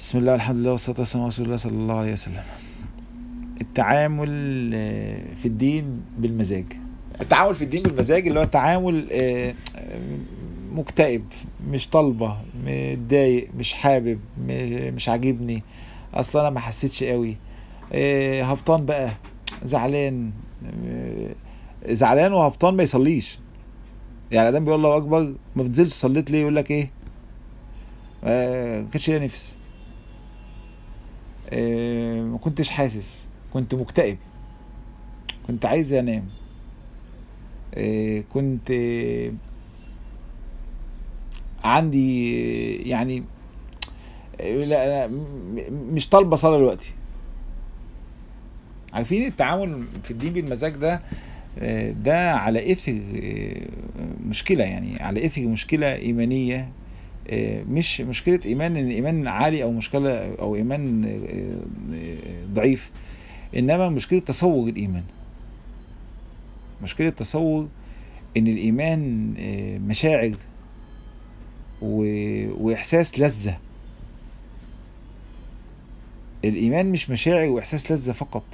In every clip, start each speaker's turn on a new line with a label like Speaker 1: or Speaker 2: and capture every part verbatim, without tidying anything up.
Speaker 1: بسم الله الحمد لله والصلاة والسلام على رسول الله صلى الله عليه وسلم. التعامل في الدين بالمزاج. التعامل في الدين بالمزاج اللي هو التعامل مكتئب، مش طالبة، متضايق، مش حابب، مش عاجبني، اصلا انا ما حسيتش قوي، هبطان بقى، زعلان. زعلان وهبطان ما يصليش. يعني ادم بيقول الله اكبر ما بتنزلش صليت ليه؟ يقول لك ايه؟ ما كانش ليا نفس، ما كنتش حاسس، كنت مكتئب، كنت عايز انام، كنت عندي يعني لا مش طالبه صلاه دلوقتي. عارفين التعامل في الدين بالمزاج ده ده على اثر مشكله، يعني على اثر مشكله ايمانيه، مش مشكله ايمان ان الايمان عالي او مشكله او ايمان ضعيف، انما مشكله تصور الايمان. مشكله تصور ان الايمان مشاعر واحساس لذة. الايمان مش مشاعر واحساس لذة فقط،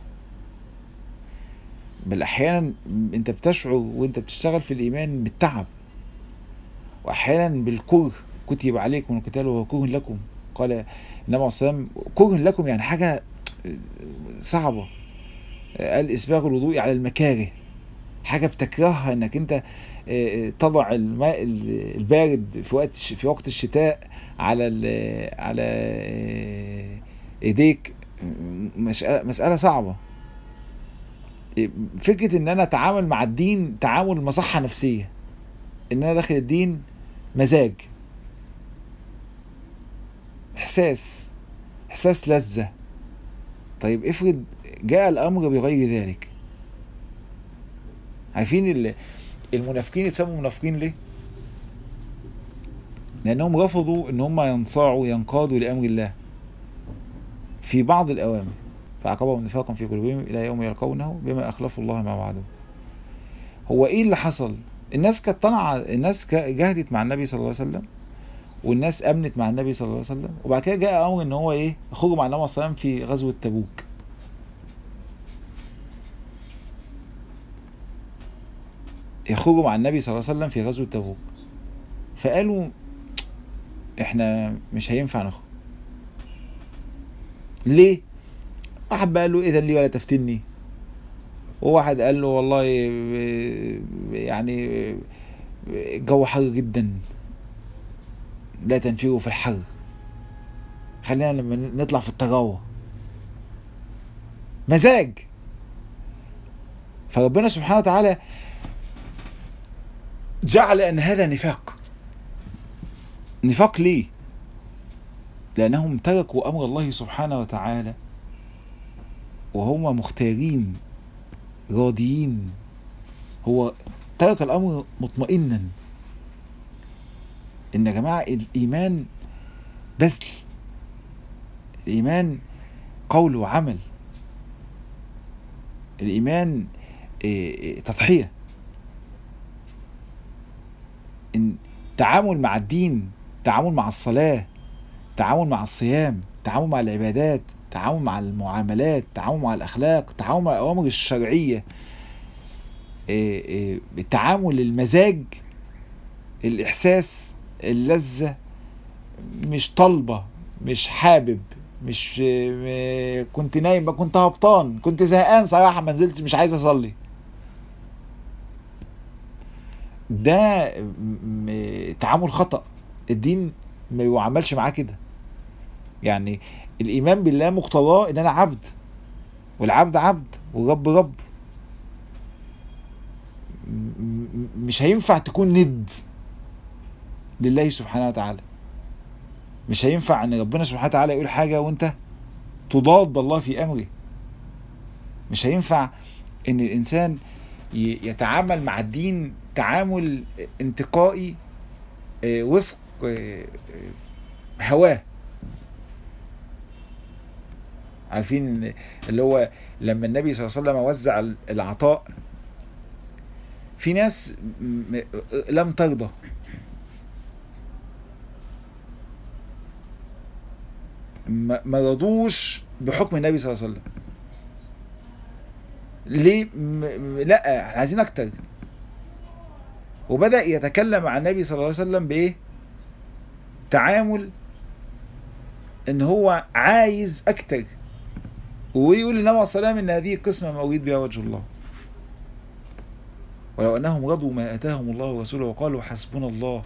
Speaker 1: بل احيانا انت بتشعر وانت بتشتغل في الايمان بالتعب، واحيانا بالكره. كتب عليكم القتال وهو كره لكم، قال النبي عليه الصلاه والسلام كره لكم، يعني حاجه صعبه. قال اسباغ الوضوء على المكاره، حاجه بتكرهها انك انت تضع الماء البارد في وقت في وقت الشتاء على على ايديك. مسألة صعبة. فكرة ان انا اتعامل مع الدين تعامل مصحة نفسية، ان انا داخل الدين مزاج، احساس احساس لذة. طيب افرض جاء الامر بغير ذلك. عارفين المنافقين يتسموا منافقين ليه؟ لانهم رفضوا ان هم ينصاعوا ينقادوا لامر الله في بعض الاوامر، فعقبهم نفاقا في قلوبهم الى يوم يلقونه بما اخلفوا الله ما وعدوه. هو ايه اللي حصل؟ الناس كانت طالعه، الناس جاهدت مع النبي صلى الله عليه وسلم، والناس امنت مع النبي صلى الله عليه وسلم، وبعد كده جاء امر ان هو ايه؟ يخرجوا مع النبي صلى الله عليه وسلم في غزوه تبوك. يخرجوا مع النبي صلى الله عليه وسلم في غزوه تبوك، فقالوا احنا مش هينفع نخرج. ليه؟ واحد قال له اذا لي ولا تفتني، وواحد قال له والله يعني الجو حر جدا لا تنفروا في الحر، خلينا لما نطلع في التجوع. مزاج. فربنا سبحانه وتعالى جعل ان هذا نفاق. نفاق ليه؟ لانهم تركوا امر الله سبحانه وتعالى وهم مختارين راضيين. هو ترك الامر مطمئنا. ان يا جماعه الايمان بذل، الايمان قول وعمل، الايمان تضحيه. ان تعامل مع الدين، تعامل مع الصلاه، تعامل مع الصيام، تعامل مع العبادات، تعامل مع المعاملات، تعامل مع الاخلاق، تعامل مع الاوامر الشرعيه، التعامل المزاج، الاحساس، اللذة، مش طالبة، مش حابب، مش كنت نايم، كنت هبطان، كنت زهقان صراحة ما نزلتش، مش عايز اصلي. ده تعامل خطأ. الدين ما يعاملش معاه كده. يعني الايمان بالله مقتضاه ان انا عبد، والعبد عبد، والرب رب. مش هينفع تكون ند لله سبحانه وتعالى. مش هينفع ان ربنا سبحانه وتعالى يقول حاجة وانت تضاد الله في امره. مش هينفع ان الانسان يتعامل مع الدين تعامل انتقائي وفق هواه. عارفين اللي هو لما النبي صلى الله عليه وسلم وزع العطاء، في ناس لم ترضى، ما ما رضوش بحكم النبي صلى الله عليه وسلم. ليه؟ م... لا احنا عايزين اكتر. وبدأ يتكلم عن النبي صلى الله عليه وسلم بايه؟ تعامل ان هو عايز اكتر، ويقول للنبي عليه الصلاة والسلام ان هذه قسمة ما اريد بها وجه الله، ولو انهم رضوا ما اتاهم الله ورسوله وقالوا حسبنا الله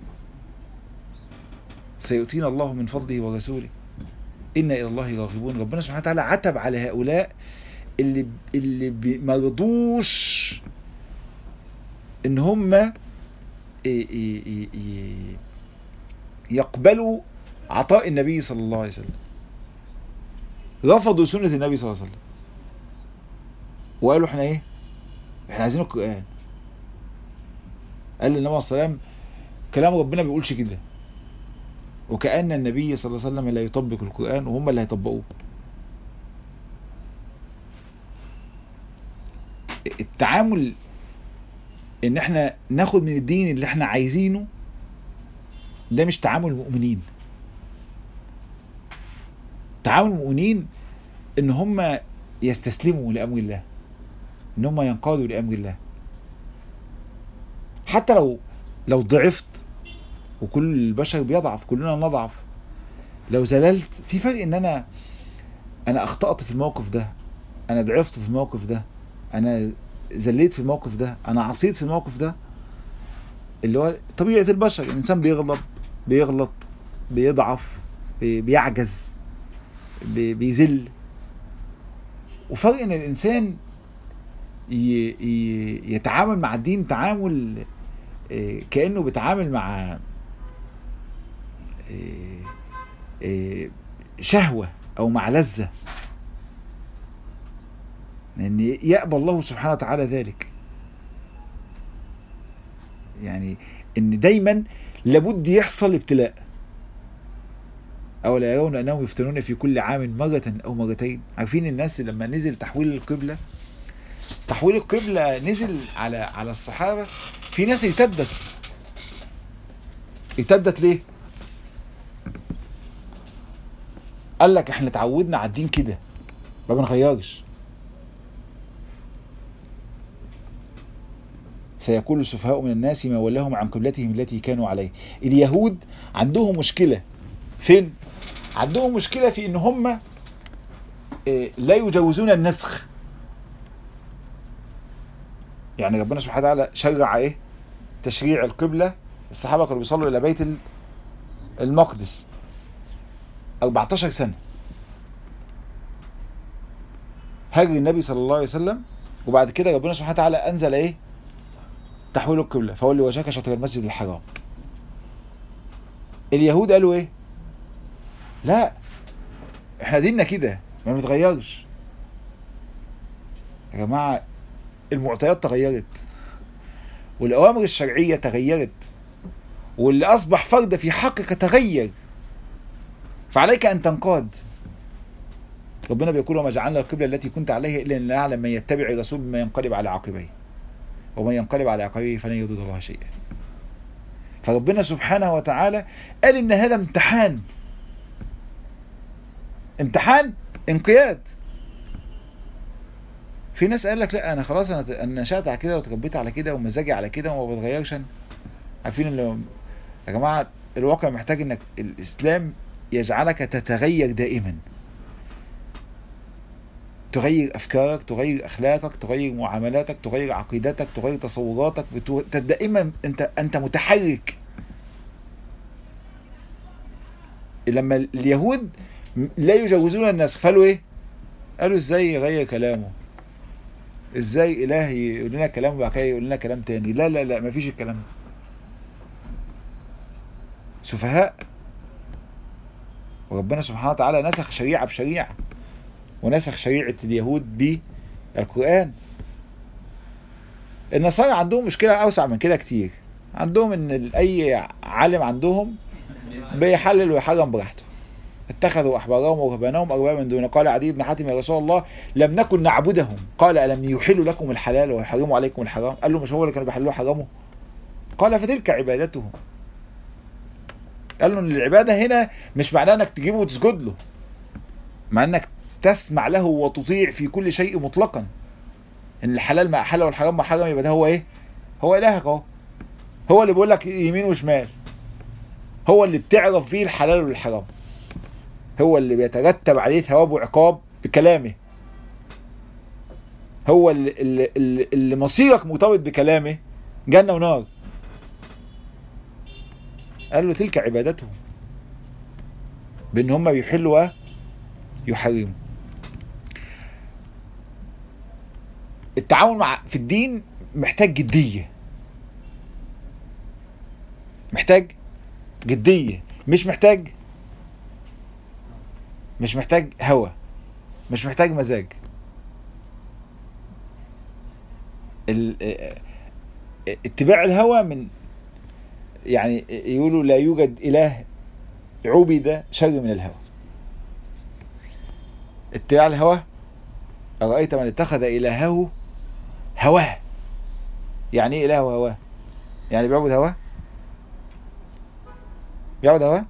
Speaker 1: سيؤتينا الله من فضله ورسوله إنا إلى الله راغبون. ربنا سبحانه وتعالى عتب على هؤلاء اللي اللي ما رضوش إن هم يقبلوا عطاء النبي صلى الله عليه وسلم، رفضوا سنة النبي صلى الله عليه وسلم وقالوا احنا ايه؟ احنا عايزين القرآن. قال للنبي صلى الله عليه وسلم كلام ربنا ما بيقولش كده، وكأن النبي صلى الله عليه وسلم لا يطبق القرآن وهم اللي هيطبقوه. التعامل ان احنا ناخد من الدين اللي احنا عايزينه ده مش تعامل المؤمنين. تعامل المؤمنين ان هم يستسلموا لأمر الله، ان هم ينقادوا لأمر الله. حتى لو لو ضعفت، وكل البشر بيضعف، كلنا نضعف، لو زللت في فرق ان انا انا اخطأت في الموقف ده، انا ضعفت في الموقف ده، انا زليت في الموقف ده، انا عصيت في الموقف ده، اللي هو طبيعة البشر. الانسان بيغلط بيغلط بيضعف بيعجز بيزل. وفرق ان الانسان يتعامل مع الدين تعامل كأنه بيتعامل مع شهوة او مع لذة، لان يقبل الله سبحانه وتعالى ذلك. يعني ان دايما لابد يحصل ابتلاء. أولا يرون أنهم يفتنون في كل عام مرة أو مرتين. عارفين الناس لما نزل تحويل القبلة، تحويل القبلة نزل على على الصحابة، في ناس ارتدت. ارتدت ليه؟ قال لك احنا اتعودنا على الدين كده ما بنغيرش. سيقول السفهاء من الناس ما ولاهم عن قبلتهم التي كانوا عليه. اليهود عندهم مشكلة فين؟ عندهم مشكلة في ان هم لا يجوزون النسخ. يعني ربنا سبحانه وتعالى شرع ايه؟ تشريع القبلة. الصحابة كانوا بيصلوا الى بيت المقدس أربعتاشر سنة، هاجر النبي صلى الله عليه وسلم، وبعد كده ربنا سبحانه وتعالى انزل ايه؟ تحويل القبلة، فولي وجهك شطر المسجد الحرام. اليهود قالوا ايه؟ لا احنا ديننا كده ما بنتغيرش. يا جماعة المعطيات تغيرت، والأوامر الشرعية تغيرت، واللي أصبح فرد في حقك تغير، فعليك أن تنقاد. ربنا بيقول وما جعلنا القبلة التي كنت عليها إلا أن نعلم من يتبع الرسول بما ينقلب على عقبيه، ومن ينقلب على عقبيه فلن يضر الله شيئا. فربنا سبحانه وتعالى قال إن هذا امتحان، امتحان انقياد. في ناس قال لك لا انا خلاص انا انا نشأت على كده وتربيت على كده ومزاجي على كده وما بتغيرش. عارفين ان يا جماعه الواقع محتاج انك الاسلام يجعلك تتغير دائما، تغير افكارك، تغير اخلاقك، تغير معاملاتك، تغير عقيدتك، تغير تصوراتك، بتو... دائما انت انت متحرك. لما اليهود لا يجوزون النسخ فقالوا ايه؟ قالوا ازاي يغير كلامه؟ ازاي اله يقول لنا كلام وبعد كده يقول لنا كلام تاني؟ لا لا لا مفيش الكلام ده. سفهاء. وربنا سبحانه وتعالى نسخ شريعة بشريعة، ونسخ شريعة اليهود بالقرآن. النصارى عندهم مشكلة أوسع من كده كتير. عندهم ان اي عالم عندهم بيحلل ويحرم براحته. اتخذوا احبارهم ورهبانهم اربابا من دون. قال عدي بن حاتم يا رسول الله لم نكن نعبدهم، قال الم يحلوا لكم الحلال ويحرموا عليكم الحرام؟ قال له مش هو اللي كانوا بيحلوه حرموا؟ قال فتلك عبادتهم. قال له ان العباده هنا مش معناه انك تجيبه وتسجد له، مع انك تسمع له وتطيع في كل شيء مطلقا، ان الحلال ما احل والحرام ما حرم، يبقى ده هو ايه؟ هو الهك اهو، هو اللي بيقول لك يمين وشمال، هو اللي بتعرف فيه الحلال والحرام، هو اللي بيترتب عليه ثواب وعقاب بكلامه، هو اللي, اللي, اللي, اللي مصيرك مرتبط بكلامه، جنة ونار. قال له تلك عبادتهم، بان هم بيحلوا ويحرموا. التعامل مع في الدين محتاج جدية، محتاج جدية، مش محتاج مش محتاج هوى، مش محتاج مزاج. اتباع الهوى من يعني يقولوا لا يوجد إله عبد شر من الهوى. اتباع الهوى، أرأيت من اتخذ إلهه هواه. يعني ايه إله هواه؟ يعني بيعبد هواه؟ بيعبد هواه؟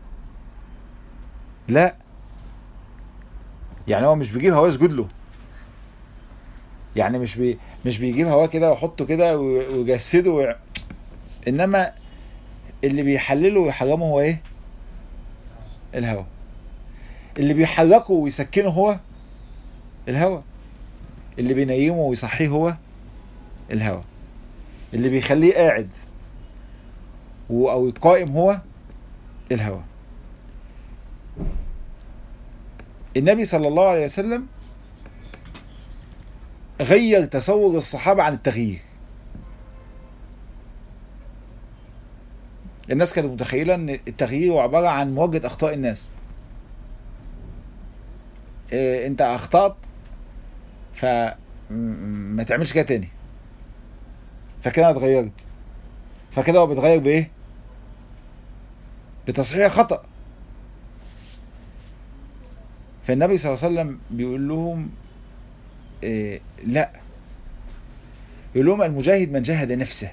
Speaker 1: لا، يعني هو مش بيجيب هواه يسجد له، يعني مش بي مش بيجيب هواه كده ويحطه كده ويجسده و... انما اللي بيحلله ويحرمه هو ايه؟ الهوى. اللي بيحركه ويسكنه هو الهوى. اللي بينيمه ويصحيه هو الهوى. اللي بيخليه قاعد او قائم هو الهوى. النبي صلى الله عليه وسلم غير تصور الصحابة عن التغيير. الناس كانت متخيلة ان التغيير هو عبارة عن مواجهة اخطاء الناس. إيه انت اخطأت فما تعملش كده تاني، فكده انا اتغيرت، فكده هو بيتغير بايه؟ بتصحيح الخطأ. فالنبي صلى الله عليه وسلم بيقول لهم إيه لا، يقول لهم المجاهد من جاهد نفسه.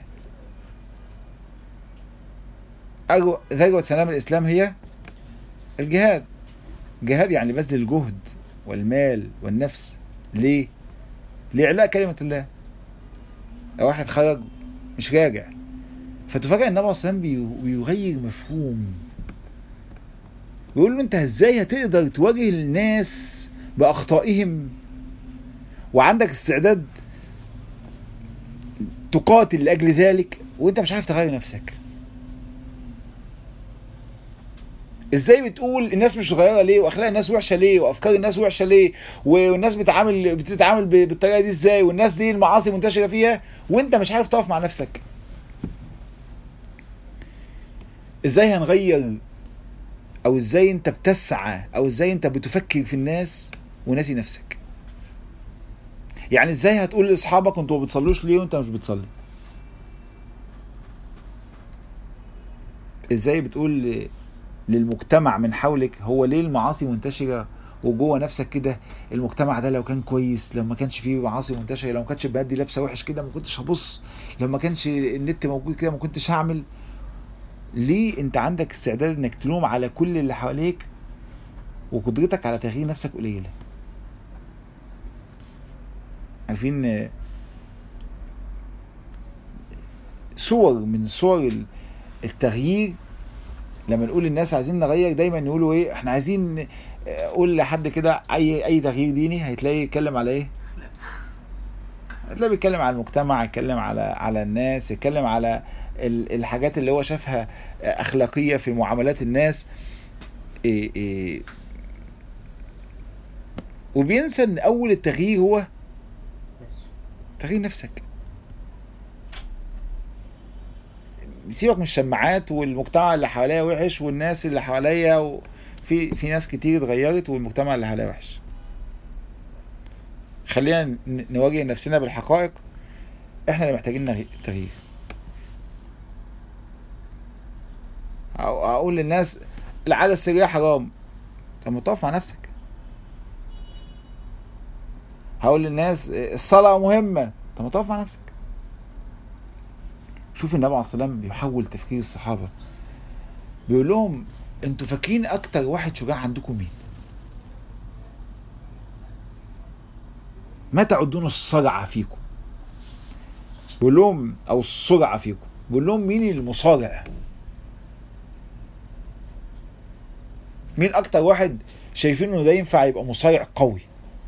Speaker 1: ذروة سلام الإسلام هي الجهاد. الجهاد يعني بذل الجهد والمال والنفس. ليه؟ لإعلاء كلمة الله. لو واحد خرج مش راجع، فتفاجئ النبي صلى الله عليه وسلم بيغير مفهوم، بيقول له انت ازاي هتقدر تواجه الناس بأخطائهم وعندك استعداد تقاتل لأجل ذلك وانت مش عارف تغير نفسك؟ ازاي بتقول الناس مش متغيره ليه، واخلاق الناس وحشه ليه، وافكار الناس وحشه ليه، والناس بتتعامل بتتعامل بالطريقه دي ازاي، والناس دي المعاصي منتشره فيها وانت مش عارف تقف مع نفسك؟ ازاي هنغير، او ازاي انت بتسعى، او ازاي انت بتفكر في الناس وناسي نفسك؟ يعني ازاي هتقول لاصحابك انتوا ما بتصلوش ليه وانت مش بتصلي؟ ازاي بتقول للمجتمع من حولك هو ليه المعاصي منتشره، وجوه نفسك كده المجتمع ده لو كان كويس، لو ما كانش فيه معاصي منتشره، لو ما كانش البنات دي لابسه وحش كده ما كنتش هبص، لو ما كانش النت موجود كده ما كنتش هعمل. ليه انت عندك استعداد انك تلوم على كل اللي حواليك وقدرتك على تغيير نفسك قليله؟ عارفين صور من صور التغيير لما نقول للناس عايزين نغير، دايما نقولوا ايه؟ احنا عايزين قول لحد كده اي اي تغيير ديني هتلاقيه يتكلم على ايه؟ هتلاقيه بيتكلم على المجتمع، يتكلم على على الناس، يتكلم على الحاجات اللي هو شافها اخلاقيه في معاملات الناس. إيه إيه وبينسى ان اول التغيير هو تغيير نفسك. سيبك من الشماعات والمجتمع اللي حواليا وحش والناس اللي حواليا و... في في ناس كتير اتغيرت والمجتمع اللي حواليا وحش. خلينا نواجه نفسنا بالحقائق، احنا اللي محتاجين تغيير. اقول للناس العادة السرية حرام، طب ما تقف مع نفسك. هقول للناس الصلاة مهمة، طب ما تقف مع نفسك. شوف النبي عليه الصلاة والسلام بيحول تفكير الصحابة بيقول لهم انتوا فاكرين اكتر واحد شجاع عندكم مين؟ ما تعدون الصرعة فيكم. بيقول لهم او السرعة فيكم، بيقول لهم مين المصارع؟ مين اكتر واحد شايفين انه ده ينفع يبقى مصارع قوي؟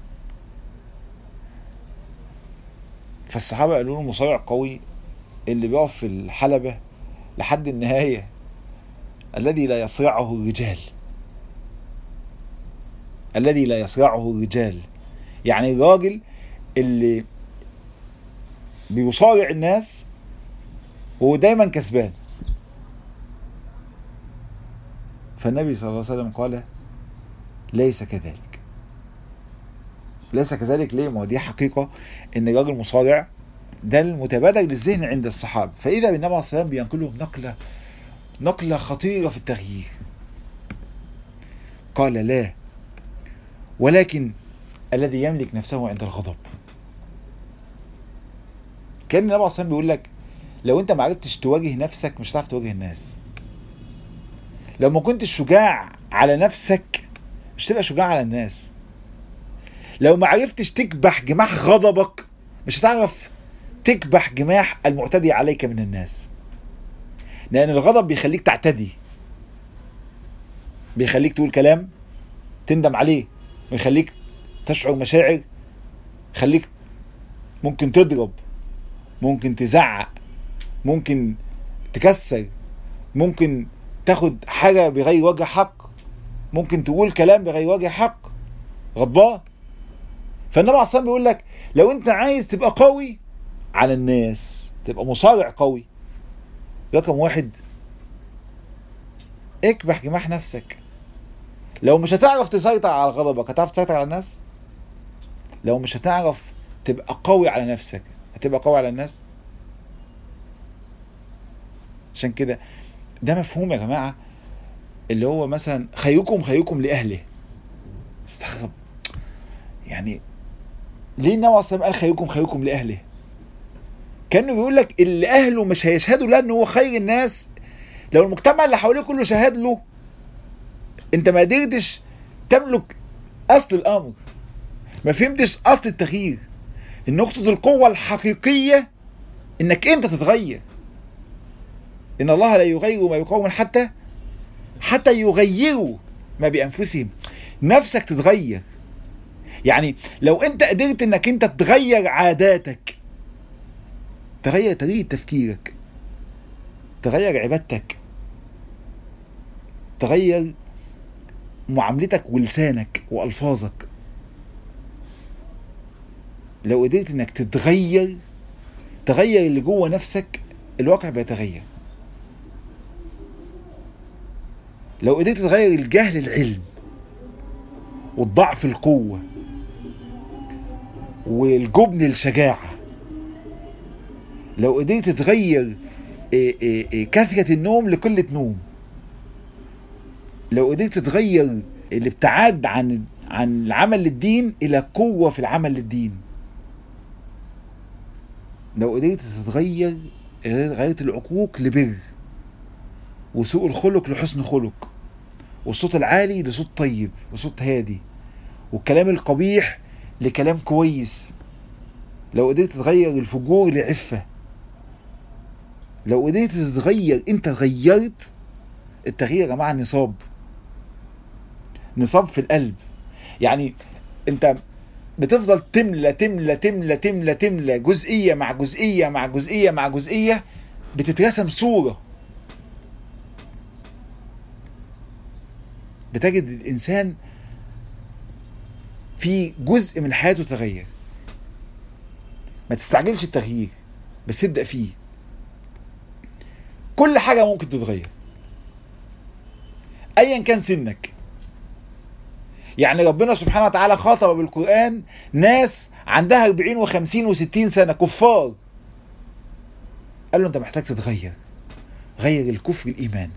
Speaker 1: فالصحابة قالوا له مصارع قوي اللي بيقف في الحلبة لحد النهاية، الذي لا يصرعه الرجال، الذي لا يصرعه الرجال، يعني الراجل اللي بيصارع الناس وهو دايما كسبان. فالنبي صلى الله عليه وسلم قال ليس كذلك. ليس كذلك ليه؟ ما دي حقيقة ان الراجل مصارع ده المتبادر للذهن عند الصحابة. فإذا بالنبي عليه الصلاة والسلام بينقلهم نقلة نقلة خطيرة في التغيير. قال لا، ولكن الذي يملك نفسه عند الغضب. كان النبي عليه الصلاة والسلام بيقول لك لو انت ما عرفتش تواجه نفسك مش هتعرف تواجه الناس. لو ما كنتش شجاع على نفسك مش تبقى شجاع على الناس. لو ما عرفتش تكبح جماح غضبك مش هتعرف تكبح جماح المعتدي عليك من الناس. لأن الغضب بيخليك تعتدي، بيخليك تقول كلام تندم عليه، بيخليك تشعر مشاعر، خليك ممكن تضرب، ممكن تزعق، ممكن تكسر، ممكن تاخد حاجة بغير وجه حق، ممكن تقول كلام بغير وجه حق غضبان. فالنبي عليه الصلاة والسلام بيقول لك لو انت عايز تبقى قوي على الناس، تبقى مصارع قوي، رقم واحد اكبح جماح نفسك. لو مش هتعرف تسيطر على غضبك هتعرف تسيطر على الناس؟ لو مش هتعرف تبقى قوي على نفسك هتبقى قوي على الناس؟ عشان كده ده مفهوم يا جماعة اللي هو مثلا خيركم خيركم لأهله. استغرب يعني ليه النبي عليه الصلاة والسلام قال خيركم خيركم لأهله؟ كأنه بيقول لك اللي أهله مش هيشهدوا له إن هو خير الناس. لو المجتمع اللي حواليه كله شهد له أنت ما قدرتش تملك أصل الأمر، ما فهمتش أصل التغيير. النقطة القوة الحقيقية إنك أنت تتغير. إن الله لا يغير ما بقوم حتى حتى يغيروا ما بأنفسهم. نفسك تتغير. يعني لو أنت قدرت إنك أنت تغير عاداتك، تغير طريقة تفكيرك، تغير عبادتك، تغير معاملتك ولسانك وألفاظك، لو قدرت انك تتغير تغير اللي جوه نفسك الواقع بيتغير. لو قدرت تغير الجهل العلم والضعف القوة والجبن الشجاعة، لو قدرت تغير كثرة النوم لقلة نوم، لو قدرت تغير الابتعاد عن عن العمل للدين إلى قوة في العمل للدين، لو قدرت تتغير غيرت العقوق لبر، وسوء الخلق لحسن خلق، والصوت العالي لصوت طيب وصوت هادي، والكلام القبيح لكلام كويس، لو قدرت تغير الفجور لعفة، لو قدرت تتغير انت غيرت. التغيير يا جماعة نصاب، نصاب في القلب. يعني انت بتفضل تملى تملى تملى تملى تملى جزئية مع جزئية مع جزئية مع جزئية، بتترسم صورة. بتجد الإنسان في جزء من حياته تغير. ما تستعجلش التغيير بس ابدأ فيه. كل حاجة ممكن تتغير أيا كان سنك. يعني ربنا سبحانه وتعالى خاطب بالقرآن ناس عندها أربعين وخمسين وستين سنة كفار، قال له أنت محتاج تتغير. غير الكفر الإيمان.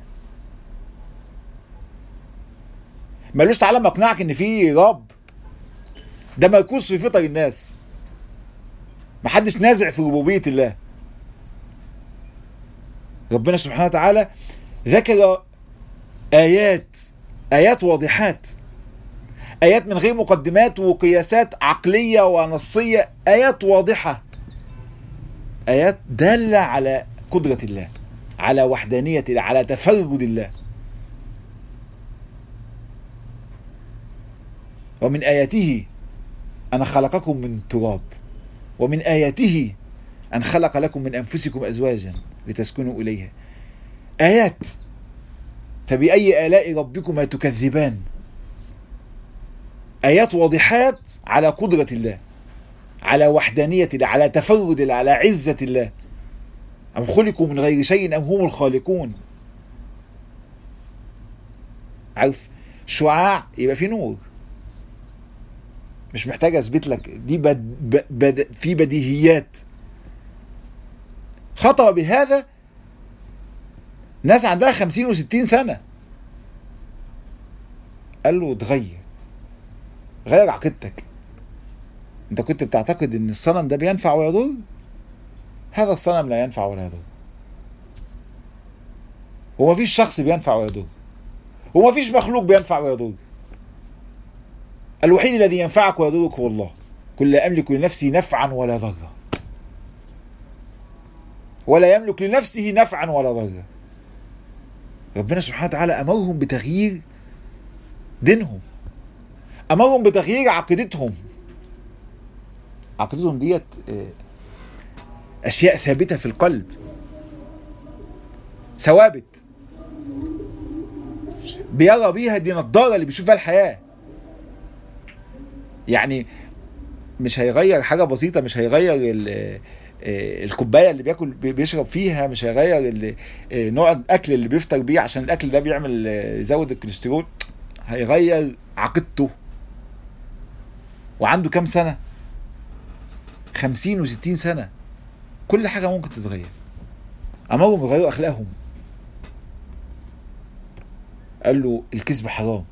Speaker 1: مالوش تعالى ما اقنعك ان في رب، ده مركوز في فطر الناس، محدش نازع في ربوبية الله. ربنا سبحانه وتعالى ذكر آيات، آيات واضحات، آيات من غير مقدمات وقياسات عقلية ونصية، آيات واضحة، آيات دالة على قدرة الله، على وحدانية الله، على تفرد الله. ومن آياته أن خلقكم من تراب، ومن آياته أن خلق لكم من أنفسكم أزواجا لتسكنوا إليها. آيات. فبأي آلاء ربكما تكذبان؟ آيات واضحات على قدرة الله، على وحدانية الله، على تفرد الله، على عزة الله. أم خلقوا من غير شيء أم هم الخالقون. عارف شعاع يبقى في نور، مش محتاج أثبت لك، دي بد بد في بديهيات. خطأ بهذا ناس عندها خمسين وستين سنة. قال له اتغير، غير عقيدتك. انت كنت بتعتقد ان الصنم ده بينفع ويضر، هذا الصنم لا ينفع ولا يضر. هو مفيش شخص بينفع ويضر، هو مفيش مخلوق بينفع ويضر. الوحيد الذي ينفعك ويضرك هو الله. قل لا أملك لنفسي نفعا ولا ضرا، ولا يملك لنفسه نفعا ولا ضرا. ربنا سبحانه وتعالى أمرهم بتغيير دينهم، أمرهم بتغيير عقيدتهم. عقيدتهم ديت أشياء ثابتة في القلب، ثوابت بيرى بيها، دي نظارة اللي بيشوف فيها الحياة. يعني مش هيغير حاجة بسيطة، مش هيغير الكوباية اللي بياكل بيشرب فيها، مش هيغير نوع الأكل اللي بيفطر بيه عشان الأكل ده بيعمل يزود الكوليسترول. هيغير عقيدته. وعنده كام سنة؟ خمسين وستين سنة. كل حاجة ممكن تتغير. أمرهم يغيروا أخلاقهم. قال له الكذب حرام،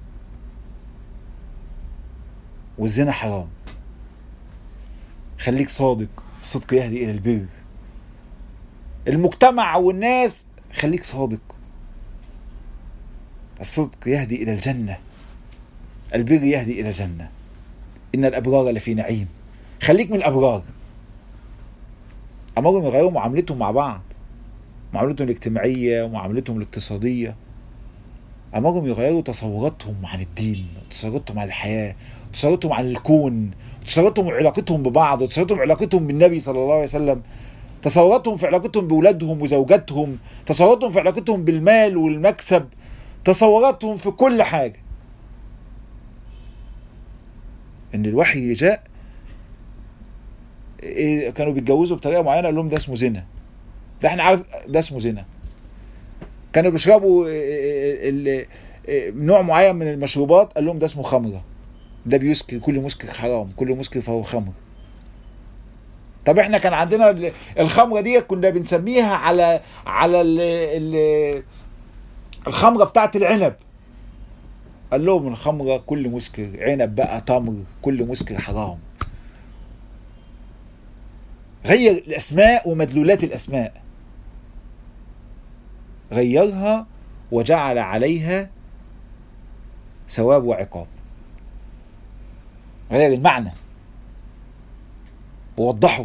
Speaker 1: والزنا حرام، خليك صادق، الصدق يهدي إلى البر. المجتمع والناس خليك صادق، الصدق يهدي إلى الجنة، البر يهدي إلى الجنة. إن الأبرار لفي نعيم، خليك من الأبرار. أمرهم يغيروا معاملتهم مع بعض، معاملتهم الاجتماعية ومعاملتهم الاقتصادية. أمرهم يغيروا تصوراتهم عن الدين، تصوراتهم عن الحياة، تصوراتهم عن الكون، تصوراتهم وعلاقتهم ببعض، تصوراتهم وعلاقتهم بالنبي صلى الله عليه وسلم، تصوراتهم في علاقتهم بأولادهم وزوجاتهم، تصوراتهم في علاقتهم بالمال والمكسب، تصوراتهم في كل حاجة. إن الوحي جاء كانوا بيتجوزوا بطريقة معينة، قال لهم ده اسمه زنا، ده احنا عارف ده اسمه زنا. كانوا بيشربوا نوع معين من المشروبات، قال لهم ده اسمه خمرة، ده بيسكر، كل مسكر حرام، كل مسكر فهو خمر. طب احنا كان عندنا الخمرة دي كنا بنسميها على على ال ال الخمرة بتاعت العنب. قال لهم الخمرة كل مسكر، عنب بقى، تمر، كل مسكر حرام. غير الأسماء ومدلولات الأسماء، غيرها وجعل عليها ثواب وعقاب. غير المعنى ووضحه.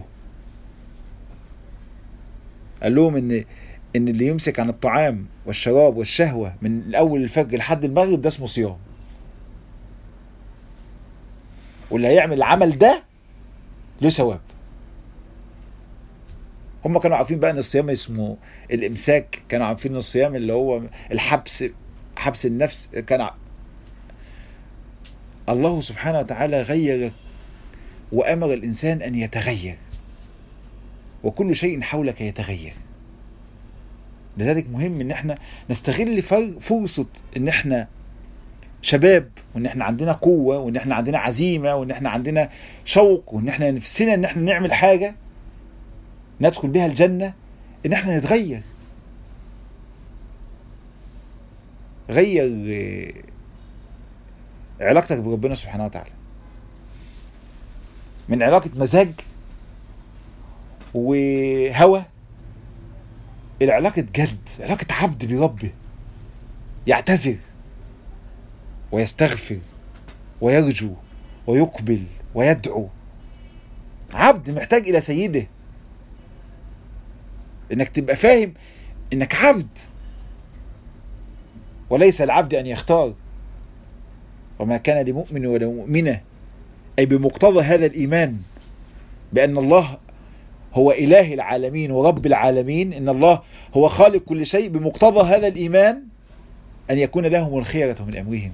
Speaker 1: قال لهم ان ان اللي يمسك عن الطعام والشراب والشهوة من اول الفجر لحد المغرب ده اسمه صيام، واللي هيعمل العمل ده له ثواب. هم كانوا عارفين بقى ان الصيام اسمه الامساك، كانوا عارفين ان الصيام اللي هو الحبس، حبس النفس. كان ع... الله سبحانه وتعالى غير وامر الانسان ان يتغير، وكل شيء حولك يتغير. لذلك مهم ان احنا نستغل فرصة ان احنا شباب، وان احنا عندنا قوة، وان احنا عندنا عزيمة، وان احنا عندنا شوق، وان احنا نفسنا ان احنا نعمل حاجة ندخل بها الجنة، ان احنا نتغير. غير علاقتك بربنا سبحانه وتعالى من علاقة مزاج وهوى إلى علاقة جد، علاقة عبد بربه. يعتذر ويستغفر ويرجو ويقبل ويدعو. عبد محتاج إلى سيده. إنك تبقى فاهم إنك عبد، وليس العبد أن يختار. وما كان لمؤمن ولا مؤمنة، أي بمقتضى هذا الإيمان بأن الله هو إله العالمين ورب العالمين، إن الله هو خالق كل شيء، بمقتضى هذا الإيمان أن يكون لهم الخيرة من أمرهم.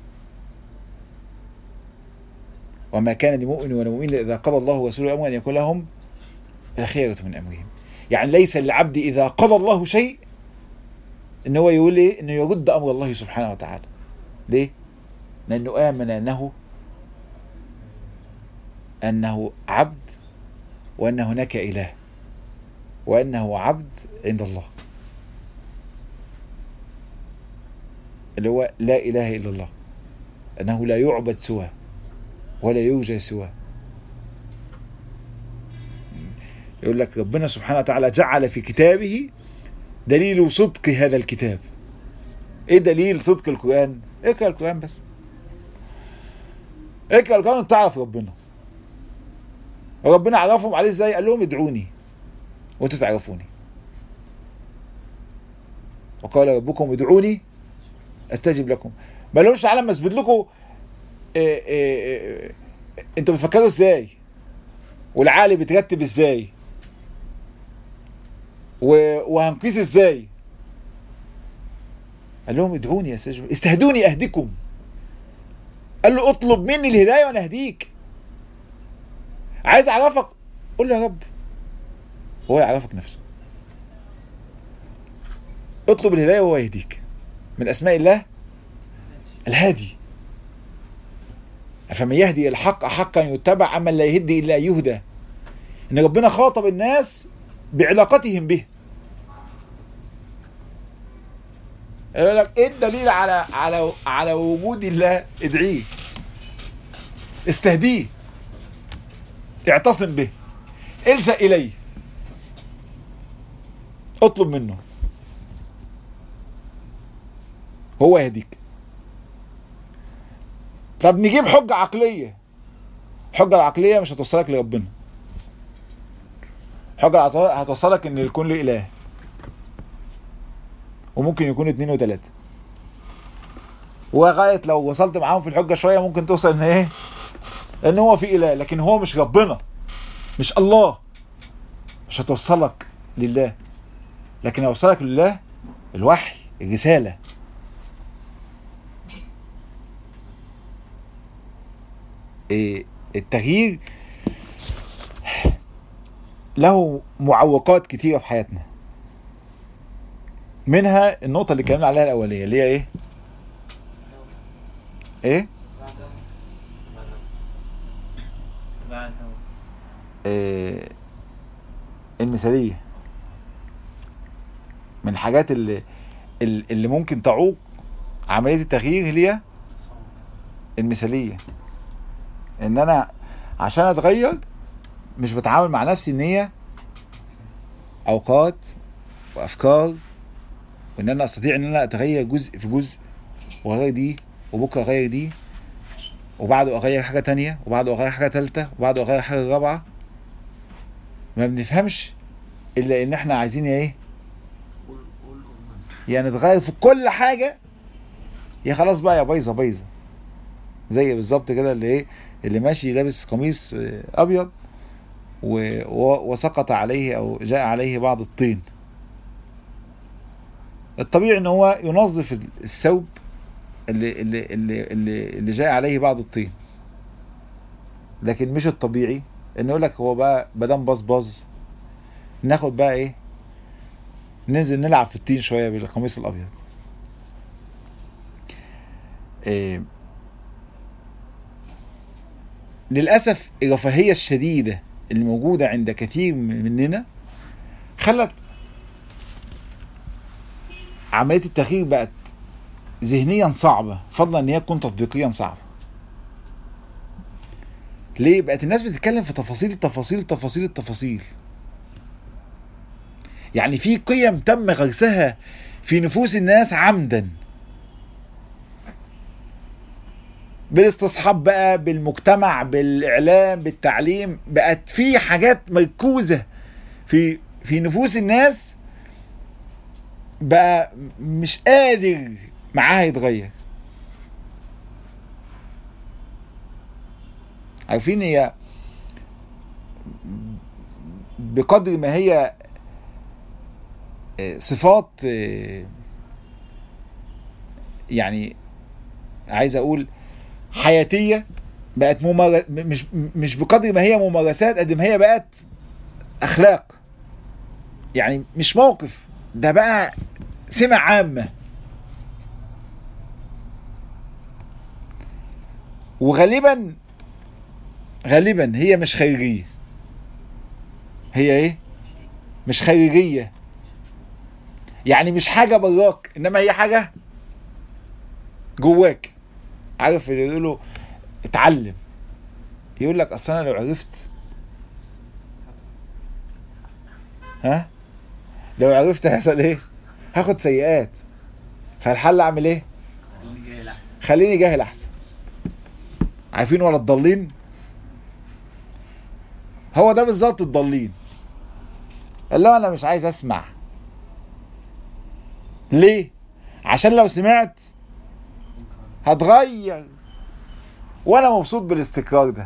Speaker 1: وما كان لمؤمن ولا مؤمنة إذا قضى الله ورسوله أمرا أن يكون لهم الخيرة من أمرهم. يعني ليس للعبد إذا قضى الله شيء إن هو يقول إيه؟ إنه يرد أمر الله سبحانه وتعالى. ليه؟ لأنه آمن أنه أنه عبد، وأن هناك إله، وأنه عبد عند الله، اللي هو لا إله إلا الله، أنه لا يعبد سواه ولا يوجد سواه. يقول لك ربنا سبحانه وتعالى جعل في كتابه دليل صدق هذا الكتاب. ايه دليل صدق القرآن؟ اقرأ القرآن بس، اقرأ القرآن تعرف ربنا. ربنا عرفهم عليه ازاي؟ قال لهم ادعوني وانتوا تعرفوني، وقال ربكم ادعوني استجب لكم. ما لهمش علم اثبت لكم إيه إيه إيه انتوا بتفكروا ازاي، والعقل بيترتب ازاي، وهنقيس ازاي. قال لهم ادعوني استجب، استهدوني اهدكم. قال له اطلب مني الهدايه وانا اهديك. عايز اعرفك قول له يا رب، هو يعرفك نفسه. اطلب الهدايه وهو يهديك. من اسماء الله الهادي. فمن يهدي الحق حقا يتبع، اما لا يهدي الا يهدى. ان ربنا خاطب الناس بعلاقتهم به. يقول لك ايه الدليل على على على وجود الله؟ ادعيه، استهديه، اعتصم به، الجأ اليه، اطلب منه، هو يهديك. طب نجيب حجة عقلية. الحجة العقلية مش هتوصلك لربنا. حجة هتوصلك ان الكون له اله، وممكن يكون اتنين وتلاتة، وغاية لو وصلت معاهم في الحجة شوية ممكن توصل ان ايه؟ ان هو في اله، لكن هو مش ربنا، مش الله. مش هتوصلك لله، لكن هيوصلك لله الوحي، الرسالة. إيه التغيير له معوقات كتيرة في حياتنا. منها النقطة اللي اتكلمنا عليها الأولية، اللي هي ايه؟ ايه؟ إيه المثالية. من الحاجات اللي اللي ممكن تعوق عملية التغيير هي المثالية. ان انا عشان اتغير مش بتعامل مع نفسي ان هي اوقات وافكار، وان انا استطيع ان انا اتغير جزء في جزء، واغير دي وبكره اغير دي، وبعده اغير حاجه تانية، وبعده اغير حاجه ثالثه، وبعده اغير حاجه رابعه. ما بنفهمش الا ان احنا عايزين ايه؟ يعني نتغير في كل حاجه، يا خلاص بقى يا بايظه بايظه. زي بالظبط كده اللي ايه؟ اللي ماشي لابس قميص ابيض وسقط عليه او جاء عليه بعض الطين. الطبيعي ان هو ينظف الثوب اللي اللي اللي اللي, اللي جاء عليه بعض الطين، لكن مش الطبيعي ان يقول لك هو بقى بدل بصبص ناخد بقى ايه؟ ننزل نلعب في الطين شويه بالقميص الابيض. إيه للأسف الرفاهية الشديدة اللي موجودة عند كثير مننا خلت عملية التغيير بقت ذهنيا صعبة، فضلا ان هي تكون تطبيقيا صعبة. ليه؟ بقت الناس بتتكلم في تفاصيل التفاصيل تفاصيل التفاصيل. يعني في قيم تم غرسها في نفوس الناس عمدا بالاستصحاب بقى، بالمجتمع، بالاعلام، بالتعليم، بقت في حاجات مركوزه في في نفوس الناس، بقى مش قادر معاها يتغير. عارفين هي بقدر ما هي صفات، يعني عايز اقول حياتيه، بقت ممارس، مش مش بقدر ما هي ممارسات قد ما هي بقت اخلاق. يعني مش موقف، ده بقى سمة عامة. وغالبا غالبا هي مش خارجية. هي ايه؟ مش خارجية، يعني مش حاجة براك، انما هي حاجة جواك. عارف اللي يقولوا اتعلم، يقول لك اصل انا لو عرفت، ها لو عرفت هيحصل ايه؟ هاخد سيئات، فالحل اعمل ايه؟ خليني جاهل احسن. عارفين ولا الضالين؟ هو ده بالظبط الضالين، اللي هو انا مش عايز اسمع. ليه؟ عشان لو سمعت هتغير، وانا مبسوط بالاستقرار ده،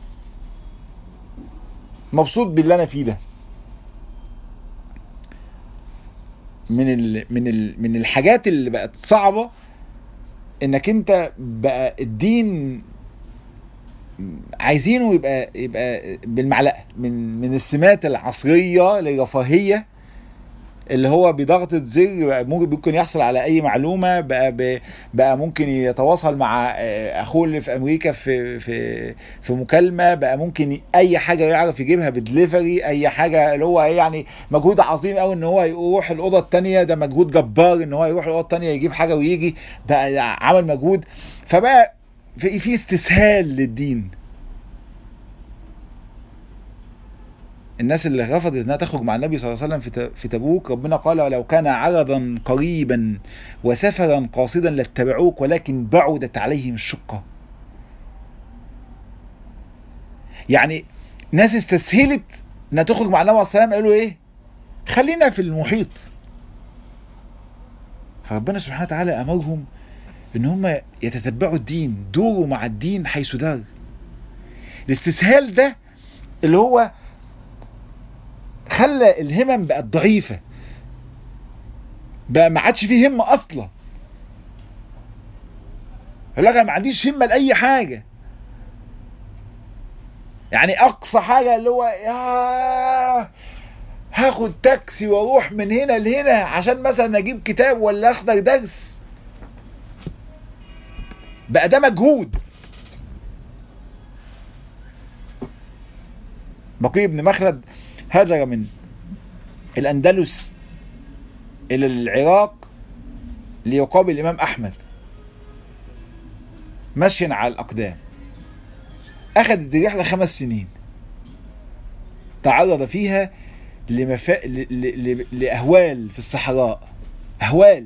Speaker 1: مبسوط باللي انا فيه ده. من ال من ال من الحاجات اللي بقت صعبة انك انت بقى الدين عايزينه يبقى يبقى بالمعلقة، من من السمات العصرية للرفاهية، اللي هو بضغطة زر بقى ممكن يحصل على اي معلومة. بقى بقى ممكن يتواصل مع اخوه اللي في امريكا في في في مكالمة. بقى ممكن اي حاجة يعرف يجيبها بدليفري، اي حاجة، اللي هو يعني مجهود عظيم قوي ان هو يروح الاوضة التانية، ده مجهود جبار ان هو يروح الاوضة التانية يجيب حاجة ويجي، بقى عمل مجهود. فبقى في في استسهال للدين. الناس اللي رفضت انها تخرج مع النبي صلى الله عليه وسلم في تبوك، ربنا قال ولو كان عرضا قريبا وسفرا قاصدا لاتبعوك ولكن بعدت عليهم الشقة. يعني ناس استسهلت انها تخرج مع النبي صلى الله عليه وسلم، قالوا ايه؟ خلينا في المحيط. فربنا سبحانه وتعالى امرهم ان هم يتتبعوا الدين، دوروا مع الدين حيث دار. الاستسهال ده اللي هو خلى الهمم بقت ضعيفة، بقى ما عادش فيه همة اصلا. يقول لك انا ما عنديش همة لاي حاجة، يعني اقصى حاجة اللي هو يا هاخد تاكسي واروح من هنا لهنا عشان مثلا اجيب كتاب ولا احضر درس، بقى ده مجهود. بقي بن مخلد هاجر من الأندلس إلى العراق ليقابل الإمام أحمد مشيا على الأقدام. أخذت الرحلة خمس سنين، تعرض فيها لمفا... ل... ل... ل... لأهوال في الصحراء، أهوال.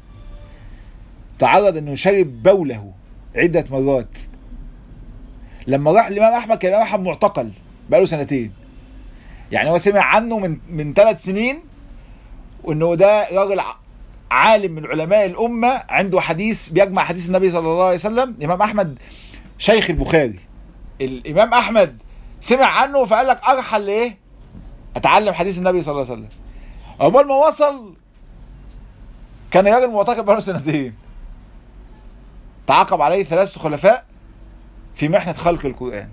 Speaker 1: تعرض أنه شرب بوله عدة مرات. لما راح الإمام أحمد كان الإمام أحمد معتقل بقاله سنتين، يعني هو سمع عنه من من ثلاث سنين، وانه ده راجل عالم من علماء الامه، عنده حديث بيجمع حديث النبي صلى الله عليه وسلم. الامام احمد شيخ البخاري. الامام احمد سمع عنه فقال لك ارحل لايه؟ اتعلم حديث النبي صلى الله عليه وسلم. اول ما وصل كان راجل معتقل بقاله سنتين. تعاقب عليه ثلاثه خلفاء في محنه خلق القران،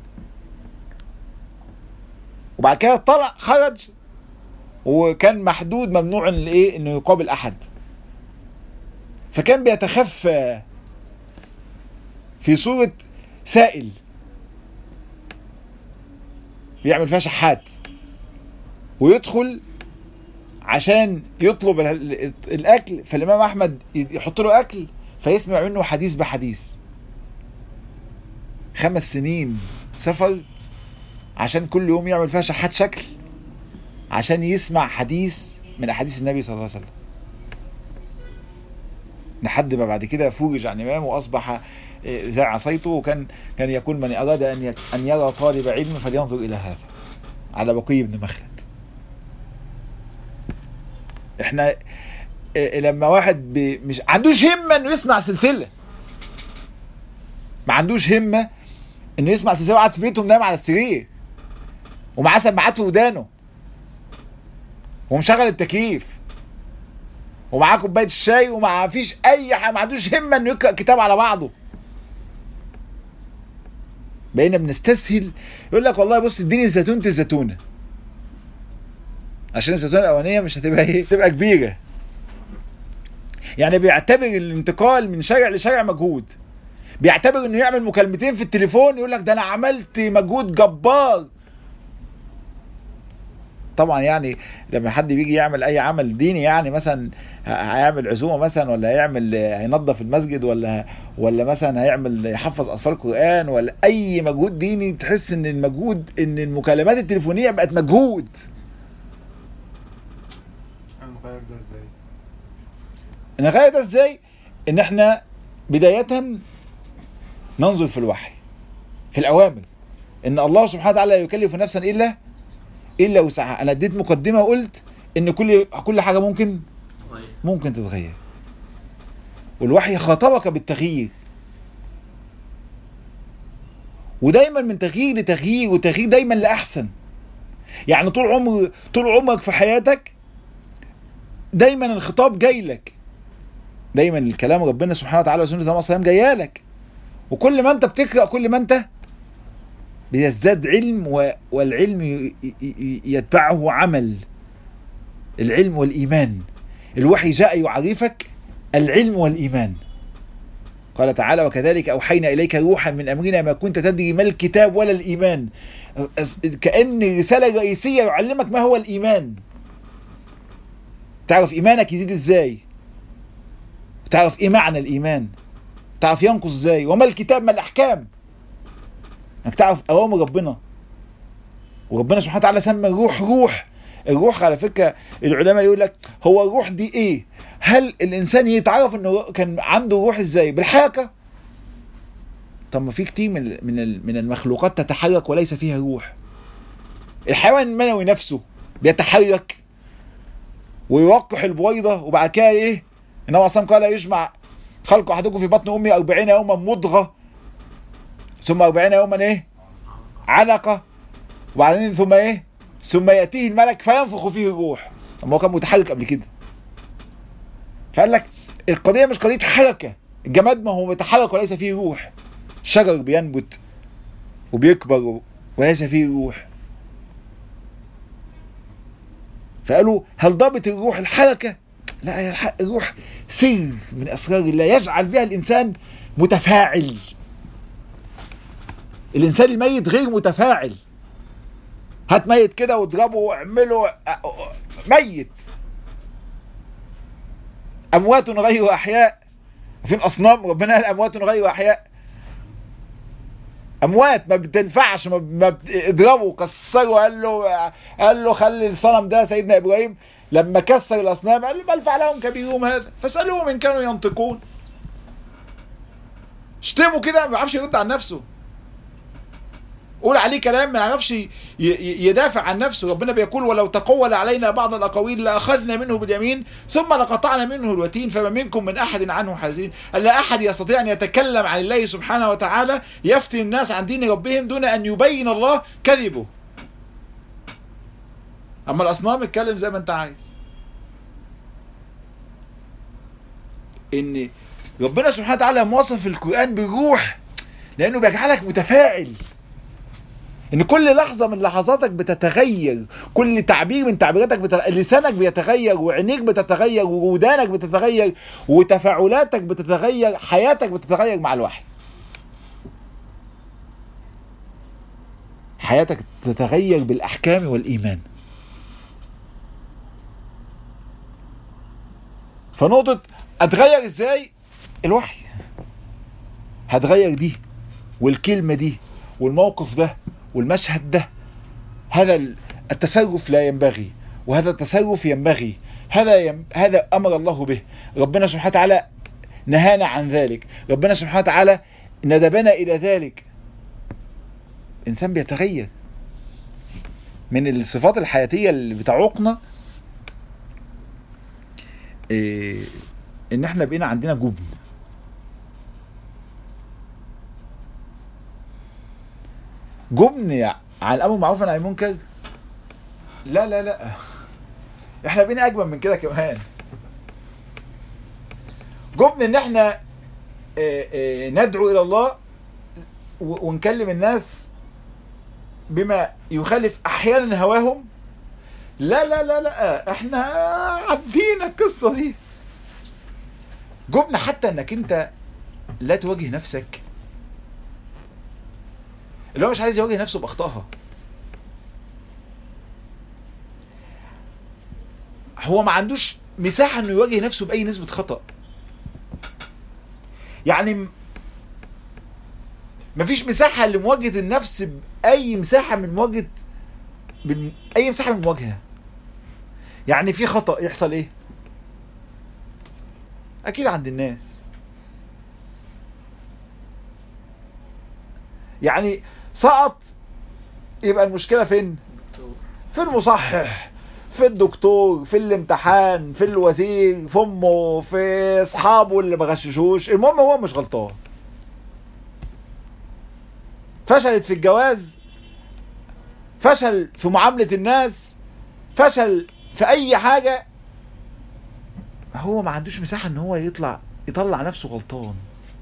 Speaker 1: وبعد كده طلع خرج، وكان محدود ممنوع ان ايه انه يقابل احد. فكان بيتخفى في صورة سائل بيعمل فيها شحات، ويدخل عشان يطلب الاكل، فالامام احمد يحط له اكل فيسمع منه حديث بحديث. خمس سنين سفر عشان كل يوم يعمل فيها شحات شكل عشان يسمع حديث من احاديث النبي صلى الله عليه وسلم. لحد ما بعد كده فرج عن إمامه وأصبح ذا عصيته. وكان كان يقول من أراد أن أن يرى طالب علم فلينظر إلى هذا، على بقي بن مخلد. احنا لما واحد مش عندوش همة انه يسمع سلسلة، ما عندوش همة انه يسمع سلسلة وقعد في بيته نايم على السرير ومعاه سماعات في ودانه ومشغل التكييف ومعاه كوباية الشاي وما فيش اي حاجة، ما عندوش همة انه يقرأ كتاب على بعضه. بقينا بنستسهل، يقول لك والله بص اديني زيتونة الزيتونة، عشان الزيتونة الاولانية مش هتبقى ايه، تبقى كبيرة. يعني بيعتبر الانتقال من شارع لشارع مجهود، بيعتبر انه يعمل مكالمتين في التليفون يقول لك ده انا عملت مجهود جبار. طبعا يعني لما حد بيجي يعمل اي عمل ديني، يعني مثلا هيعمل عزومه مثلا، ولا هيعمل هينظف المسجد، ولا ولا مثلا هيعمل يحفظ اطفال قران، ولا اي مجهود ديني، تحس ان المجهود ان المكالمات التليفونيه بقت مجهود.
Speaker 2: هنغير ده ازاي؟
Speaker 1: نغير ده ازاي؟ ان احنا بدايه ننظر في الوحي في الاوامر، ان الله سبحانه وتعالى لا يكلف نفسا الا الا وسعها. انا اديت مقدمه وقلت ان كل كل حاجه ممكن ممكن تتغير، والوحي خاطبك بالتغيير، ودايما من تغيير لتغيير، وتغيير دايما لاحسن. يعني طول عمر طول عمرك في حياتك دايما الخطاب جاي لك، دايما الكلام ربنا سبحانه وتعالى وسنة النبي صلى الله عليه وسلم جايه لك، وكل ما انت بتقرأ كل ما انت بيزداد علم، والعلم يتبعه عمل. العلم والإيمان، الوحي جاء يعرفك العلم والإيمان. قال تعالى وكذلك أوحينا إليك روحا من أمرنا ما كنت تدري ما الكتاب ولا الإيمان. كأن رسالة رئيسية يعلمك ما هو الإيمان، تعرف إيمانك يزيد إزاي، تعرف إيه معنى الإيمان، تعرف ينقص إزاي، وما الكتاب ما الأحكام، انك تعرف اوامر ربنا. وربنا سبحانه وتعالى سمى الروح روح. الروح على فكره العلماء يقول لك هو الروح دي ايه؟ هل الانسان يتعرف انه كان عنده روح ازاي؟ بالحركه؟ طب ما في كتير من من من المخلوقات تتحرك وليس فيها روح. الحيوان المنوي نفسه بيتحرك ويوقح البويضه، وبعد كده ايه؟ النبي صلى الله عليه وسلم قال يجمع خلق احدكم في بطن امي أربعين يوما مضغه، ثم أربعين يوما ايه؟ علقة، وبعدين ثم ايه؟ ثم يأتيه الملك فينفخ فيه الروح. اما هو كان متحرك قبل كده. فقال لك القضية مش قضية حركة، الجماد ما هو متحرك وليس فيه روح. الشجر بينبت وبيكبر وليس فيه روح. فقالوا هل ضابط الروح الحركة؟ لا، الروح سر من أسرار الله يجعل بها الإنسان متفاعل. الانسان الميت غير متفاعل. هات ميت كده واضربه واعمله ميت. اموات غير احياء. فين اصنام ربنا قال اموات غير احياء؟ اموات ما بتنفعش، ما اضربه كسره. قال له قال له خلي الصنم ده سيدنا ابراهيم لما كسر الاصنام قال له بل فعلهم كبيرهم هذا فاسالوهم ان كانوا ينطقون. اشتموا كده ما يعرفش يرد عن نفسه، قول عليه كلام ما يعرفش يدافع عن نفسه. ربنا بيقول ولو تقول علينا بعض الاقاويل لاخذنا منه باليمين ثم لقطعنا منه الوتين فما منكم من احد عنه حاجزين. لا احد يستطيع ان يتكلم عن الله سبحانه وتعالى يفتي الناس عن دين ربهم دون ان يبين الله كذبه. اما الاصنام اتكلم زي ما انت عايز. ان ربنا سبحانه وتعالى موصف القرآن بالروح لانه بيجعلك متفاعل، ان كل لحظة من لحظاتك بتتغير، كل تعبير من تعبيراتك بتتغير، لسانك بيتغير وعينيك بتتغير وودانك بتتغير وتفاعلاتك بتتغير، حياتك بتتغير مع الوحي. حياتك تتغير بالاحكام والايمان. فنقطة اتغير ازاي؟ الوحي هتغير دي والكلمة دي والموقف ده والمشهد ده. هذا التصرف لا ينبغي وهذا التصرف ينبغي. هذا يم... هذا امر الله به. ربنا سبحانه وتعالى نهانا عن ذلك، ربنا سبحانه وتعالى ندبنا إلى ذلك. إنسان بيتغير. من الصفات الحياتية اللي بتعوقنا إيه إن إحنا بقينا عندنا جبن. جبن على الأمر بالمعروف والنهي عن المنكر؟ لا لا لا، إحنا بقينا أجمل من كده كمان. جبن إن إحنا إيه إيه ندعو إلى الله ونكلم الناس بما يخالف احيانا هواهم. لا لا لا لا، احنا عدينا القصه دي. جبنا حتى انك انت لا تواجه نفسك، اللي هو مش عايز يواجه نفسه باخطائها. هو ما عندوش مساحه انه يواجه نفسه باي نسبه خطأ. يعني مفيش مساحة لمواجهة النفس بأي مساحة من مواجهة أي مساحة من المواجهة. يعني في خطأ يحصل إيه؟ أكيد عند الناس. يعني سقط، يبقى المشكلة فين؟ في المصحح، في الدكتور، في الامتحان، في الوزير، في أمه، في أصحابه اللي ما غششوش. المهم هو مش غلطان. فشلت في الجواز، فشل في معاملة الناس، فشل في أي حاجة، هو ما عندوش مساحة إن هو يطلع يطلع نفسه غلطان.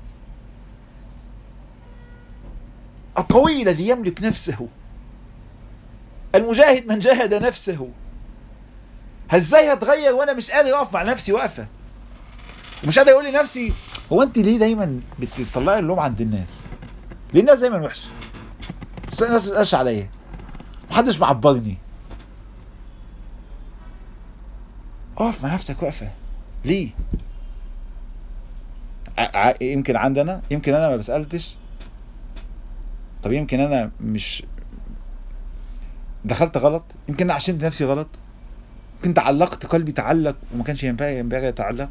Speaker 1: القوي الذي يملك نفسه، المجاهد من جاهد نفسه. ازاي هتغير وانا مش قادر اقف مع نفسي وقفه، ومش قادر اقول لنفسي هو انت ليه دايما بتطلعي اللوم عند الناس؟ ليه الناس دايما وحشه؟ الناس ما بتقاش عليا، محدش معبرني. اقف مع نفسك وقفه. ليه؟ ع... يمكن عندنا، يمكن انا ما بسألتش. طب يمكن انا مش دخلت غلط، يمكن انا عشمت نفسي غلط، يمكن تعلقت، قلبي تعلق وما كانش ينبغي ينبغي يتعلق.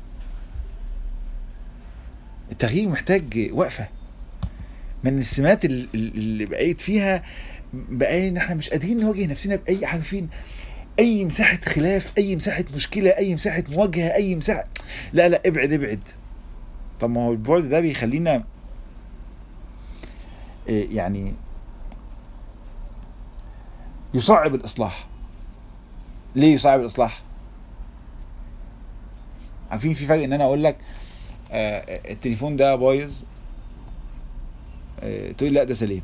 Speaker 1: التغيير محتاج وقفه. من السمات اللي بقيت فيها بقى ان احنا مش قادرين نواجه نفسنا باي حاجه، فين اي مساحه خلاف، اي مساحه مشكله، اي مساحه مواجهه، اي مساحه. لا لا، ابعد ابعد. طب ما هو البعد ده بيخلينا يعني يصعب الاصلاح. ليه يصعب الاصلاح؟ عارفين في فرق ان انا اقول لك آه التليفون ده بايظ، آه تقول لا ده سليم.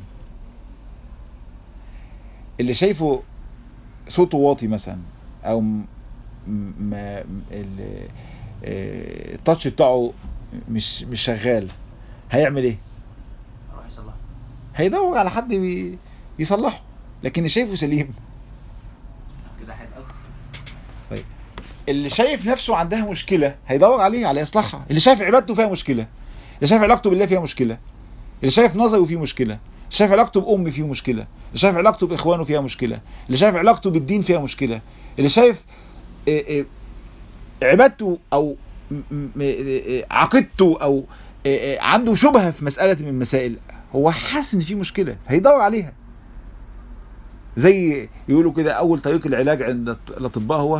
Speaker 1: اللي شايفه صوته واطي مثلا، او ما التاتش بتاعه مش مش شغال، هيعمل ايه؟
Speaker 3: هيروح يصلحه،
Speaker 1: هيدور على حد يصلحه. لكن اللي شايفه سليم
Speaker 3: كده هيبقى.
Speaker 1: طيب اللي شايف نفسه عندها مشكله هيدور عليه على اصلاحها. اللي شايف عبادته فيها مشكله، اللي شايف علاقته بالله فيها مشكله، اللي شايف نظره فيه مشكله، اللي شايف علاقته بأمه فيه مشكله، اللي شايف علاقته باخوانه فيها مشكله، اللي شايف علاقته بالدين فيها مشكله، اللي شايف عبادته او عقيدته او عنده شبهه في مساله من المسائل، هو حاسس ان في مشكله هيدور عليها. زي يقولوا كده اول طريق العلاج عند الاطباء هو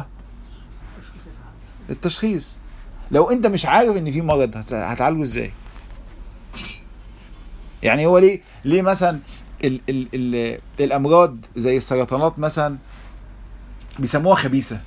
Speaker 1: التشخيص. لو انت مش عارف ان في مرض هتعالجه ازاي؟ يعني هو ليه ليه مثلا ال ال ال الامراض زي السرطانات مثلا بيسموها خبيثه؟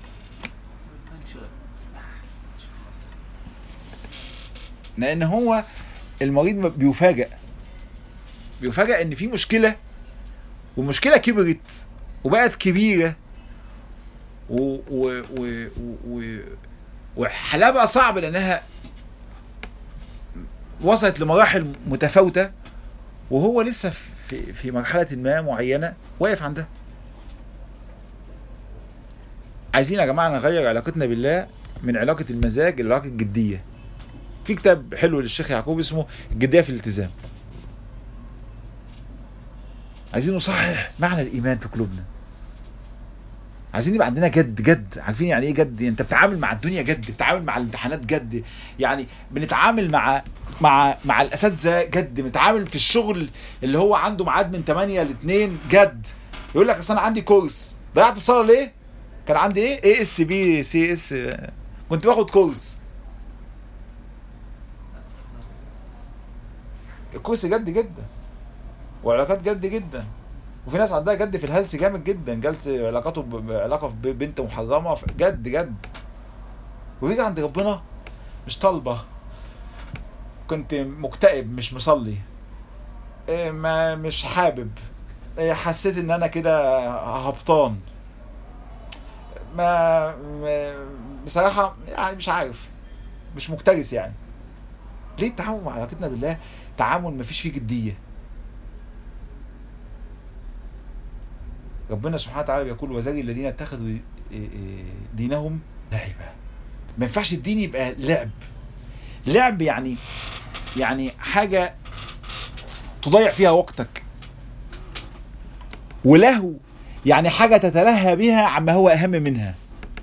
Speaker 1: لان هو المريض بيفاجئ بيفاجئ ان في مشكله، والمشكله كبرت وبقت كبيره، و و و و وحالها بقى صعب لانها وصلت لمراحل متفاوته، وهو لسه في في مرحله ما معينه واقف عندها. عايزين يا جماعه نغير علاقتنا بالله من علاقه المزاج لعلاقه الجديه. في كتاب حلو للشيخ يعقوب اسمه الجديه في الالتزام. عايزين نصحح معنى الايمان في قلوبنا. عايزين يبقى عندنا جد جد. عارفين يعني ايه جد؟ انت بتتعامل مع الدنيا جد، بتتعامل مع الامتحانات جد، يعني بنتعامل مع مع مع الاساتذه جد، بنتعامل في الشغل اللي هو عنده ميعاد من تمانية ل اتنين جد. يقول لك اصل انا عندي كورس، ضيعت الصلاه ليه؟ كان عندي ايه؟ اي اس بي سي اس، كنت باخد كورس. الكورس جد جدا، وعلاقات جد جدا، وفي ناس عندها جد في الهلس جامد جدا، جلسه علاقاته بعلاقه ببنت محرمه جد جد. ويجي عند ربنا مش طالبه، كنت مكتئب مش مصلي، إيه ما مش حابب، إيه حسيت ان انا كده هبطان، ما بصراحه يعني مش عارف، مش مكترث يعني. ليه التعامل مع علاقتنا بالله تعامل ما فيش فيه جديه؟ ربنا سبحانه وتعالى بيقول وذري الذين اتخذوا دينهم لعبا. ما ينفعش الدين يبقى لعب. لعب يعني يعني حاجة تضيع فيها وقتك، ولهو يعني حاجة تتلهى بها عما هو أهم منها.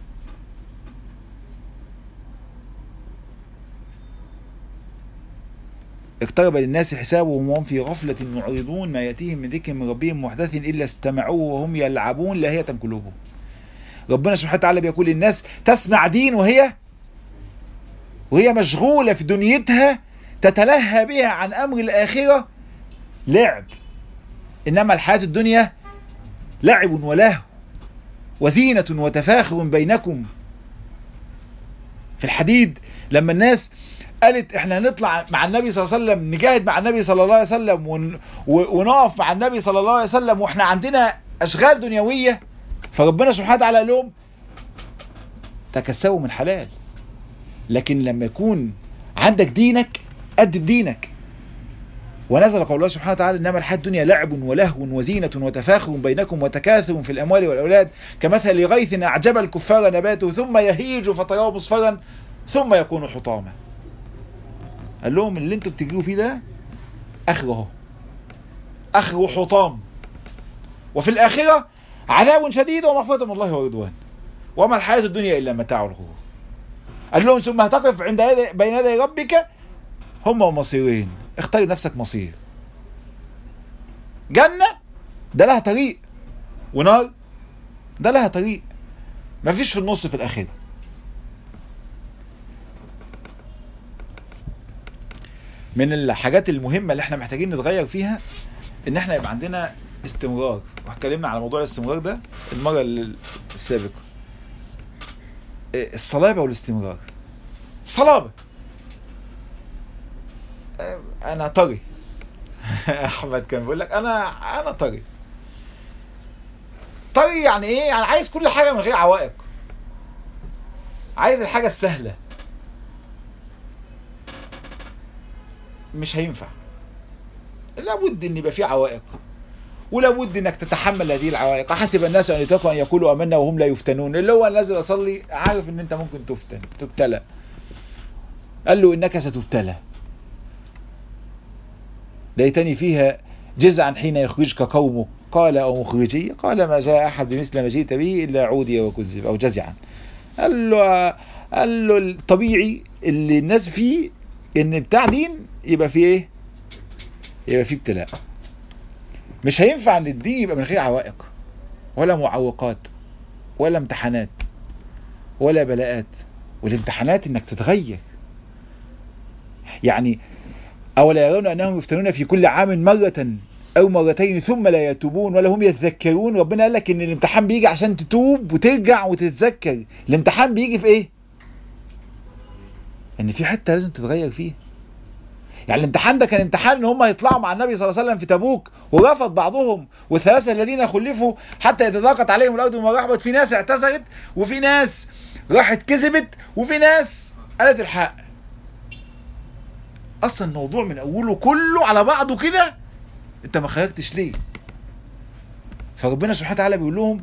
Speaker 1: اقترب للناس حسابهم وهم في غفلة معرضون، ما يأتيهم من ذكر من ربهم محدث إلا استمعوه وهم يلعبون لاهية قلوبهم. ربنا سبحانه وتعالى بيقول الناس تسمع دين وهي وهي مشغولة في دنيتها تتلهى بها عن أمر الآخرة لعب. إنما الحياة الدنيا لعب ولهو وزينة وتفاخر بينكم. في الحديد لما الناس قالت احنا هنطلع مع النبي صلى الله عليه وسلم، نجاهد مع النبي صلى الله عليه وسلم، ون... ونقف مع النبي صلى الله عليه وسلم واحنا عندنا اشغال دنيويه، فربنا سبحانه وتعالى قال لهم تكسبوا من حلال. لكن لما يكون عندك دينك قد دينك. ونزل قول الله سبحانه وتعالى انما الحياة الدنيا لعب ولهو وزينة وتفاخر بينكم وتكاثر في الاموال والاولاد كمثل غيث اعجب الكفار نباته ثم يهيج فتراه مصفرا ثم يكون حطاما. قال لهم اللي انتوا بتجروا فيه ده اخره اخره حطام، وفي الاخره عذاب شديد ومغفرة من الله ورضوان وما الحياة الدنيا الا متاع الغرور. قال لهم ثم هتقف عند بين يدي ربك هما مصيرين، اختار نفسك مصير. جنة ده لها طريق، ونار ده لها طريق، مفيش في النص في الاخره. من الحاجات المهمة اللي احنا محتاجين نتغير فيها ان احنا يبقى عندنا استمرار، واتكلمنا على موضوع الاستمرار ده المرة السابقة. الصلابة والاستمرار. صلابة انا طري احمد كان بيقول لك انا انا طري. طري يعني ايه؟ يعني عايز كل حاجة من غير عوائق، عايز الحاجة السهلة. مش هينفع، لابد ان يبقى في عوائق، ولابد انك تتحمل هذه العوائق. حسب الناس ان يتقوا ان يقولوا امنا وهم لا يفتنون. اللي هو نازل اصلي عارف ان انت ممكن تفتن تبتلى، قال له انك ستبتلى. ليتني فيها جزعا حين يخرجك قومك قال او مخرجي قال ما جاء احد بمثل ما جئت به الا عودي وكذب او جزعا. قال له قال له الطبيعي اللي الناس فيه ان بتاع دين يبقى فيه ايه؟ يبقى فيه ابتلاء. مش هينفع ان الدين يبقى من غير عوائق ولا معوقات ولا امتحانات ولا بلاءات. والامتحانات انك تتغير. يعني اولا يرون انهم يفتنون في كل عام مرة او مرتين ثم لا يتوبون ولا هم يتذكرون. ربنا قال لك ان الامتحان بيجي عشان تتوب وترجع وتتذكر. الامتحان بيجي في ايه؟ ان في حته لازم تتغير فيها. يعني الامتحان ده كان امتحان ان هم يطلعوا مع النبي صلى الله عليه وسلم في تبوك ورفض بعضهم، والثلاثه الذين خلفوا حتى اذا ضاقت عليهم الارض بما رحبت. في ناس اعتذرت وفي ناس راحت كذبت وفي ناس قالت الحق. اصلا الموضوع من اوله كله على بعضه كده انت ما خرجتش ليه؟ فربنا سبحانه وتعالى بيقول لهم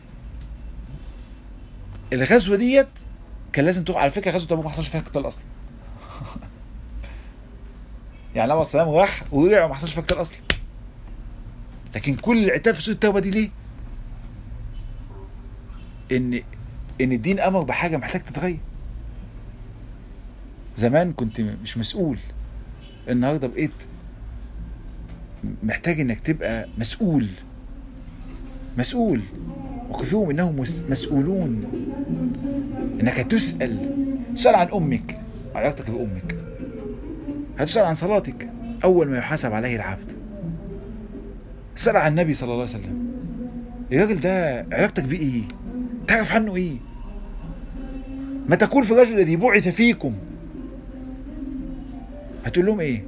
Speaker 1: الغزوه ديت كان لازم تروح. على فكره غزوه تبوك ما حصلش فيها قتال اصلا. يعني النبي صلى الله عليه وسلم راح ورجع وما حصلش فيها قتال اصلا. لكن كل العتاب في سوره التوبه دي ليه؟ ان ان الدين امر بحاجه محتاج تتغير. زمان كنت مش مسؤول، النهارده بقيت محتاج انك تبقى مسؤول. مسؤول وكفيهم انهم مسؤولون، انك هتسأل تسأل عن امك، علاقتك بامك، هتسأل عن صلاتك اول ما يحاسب عليه العبد، تسأل عن النبي صلى الله عليه وسلم، الراجل ده علاقتك بيه ايه؟ تعرف عنه ايه؟ ما تقول في الرجل الذي بعث فيكم، هتقول لهم ايه؟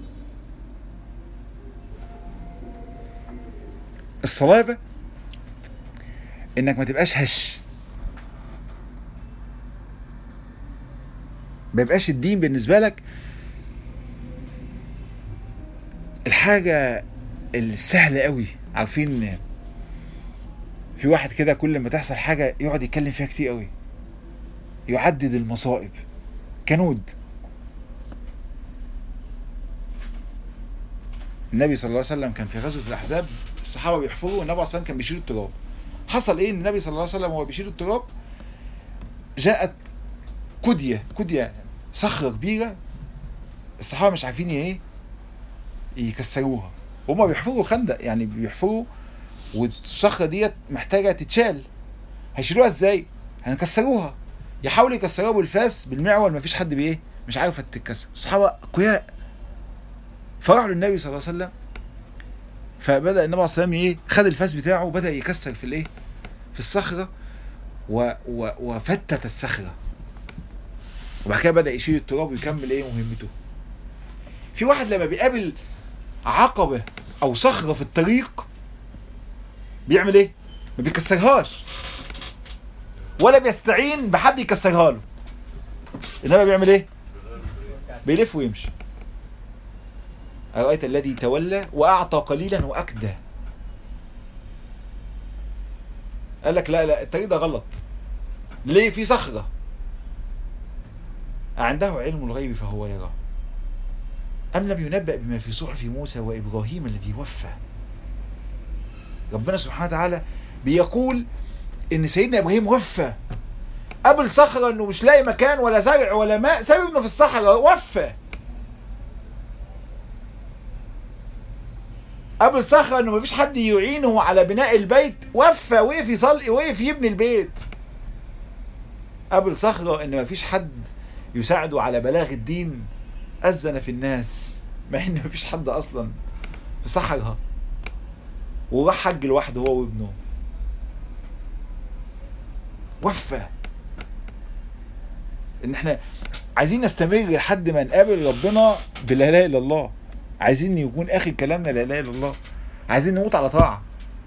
Speaker 1: الصلابة انك ما تبقاش هش، ما يبقاش الدين بالنسبة لك الحاجة السهلة قوي. عارفين في واحد كده كل ما تحصل حاجة يقعد يتكلم فيها كتير قوي، يعدد المصائب، كنود. النبي صلى الله عليه وسلم كان في غزوة الأحزاب، الصحابة بيحفروا والنبي صلى الله عليه وسلم كان بيشيل التراب. حصل ايه؟ النبي صلى الله عليه وسلم وهو بيشيل التراب جاءت كدية كدية صخرة كبيرة، الصحابة مش عارفين ايه يكسروها، هما بيحفروا خندق يعني بيحفروا، والصخرة ديت محتاجة تتشال، هيشيلوها ازاي؟ هنكسروها. يحاولوا يكسروها بالفاس بالمعول، مفيش حد بايه مش عارف تتكسر. الصحابة اقوياء، فراحوا للنبي صلى الله عليه وسلم، فبدأ النبي عليه الصلاة والسلام ايه خد الفاس بتاعه وبدأ يكسر في الايه في الصخرة و... و... وفتت الصخرة، وبعد كده بدأ يشيل التراب ويكمل ايه مهمته. في واحد لما بيقابل عقبة او صخرة في الطريق بيعمل ايه؟ ما بيكسرهاش ولا بيستعين بحد يكسرها له، انما بيعمل ايه؟ بيلف ويمشي. أرأيت الذي تولى وأعطى قليلا وأكدى، قال لك لا لا الطريق ده غلط. ليه؟ في صخرة. عنده علم الغيب فهو يرى، أم لم ينبأ بما في صحف موسى وإبراهيم الذي وفى. ربنا سبحانه وتعالى بيقول إن سيدنا إبراهيم وفى، قبل صخرة إنه مش لاقي مكان ولا زرع ولا ماء، ساب ابنه في الصحراء وفى. قبل صخرة انه مفيش حد يعينه على بناء البيت، وفى، وقف يصلي، وقف يبني البيت. قبل صخرة ان مفيش حد يساعده على بلاغ الدين، أذن في الناس، مع ان مفيش حد اصلا في صحراء، وراح حج لوحده هو وابنه. وفى. ان احنا عايزين نستمر لحد ما نقابل ربنا بلا اله الا الله، عايزين يكون اخر كلامنا لا اله الا الله، عايزين نموت على طاعه.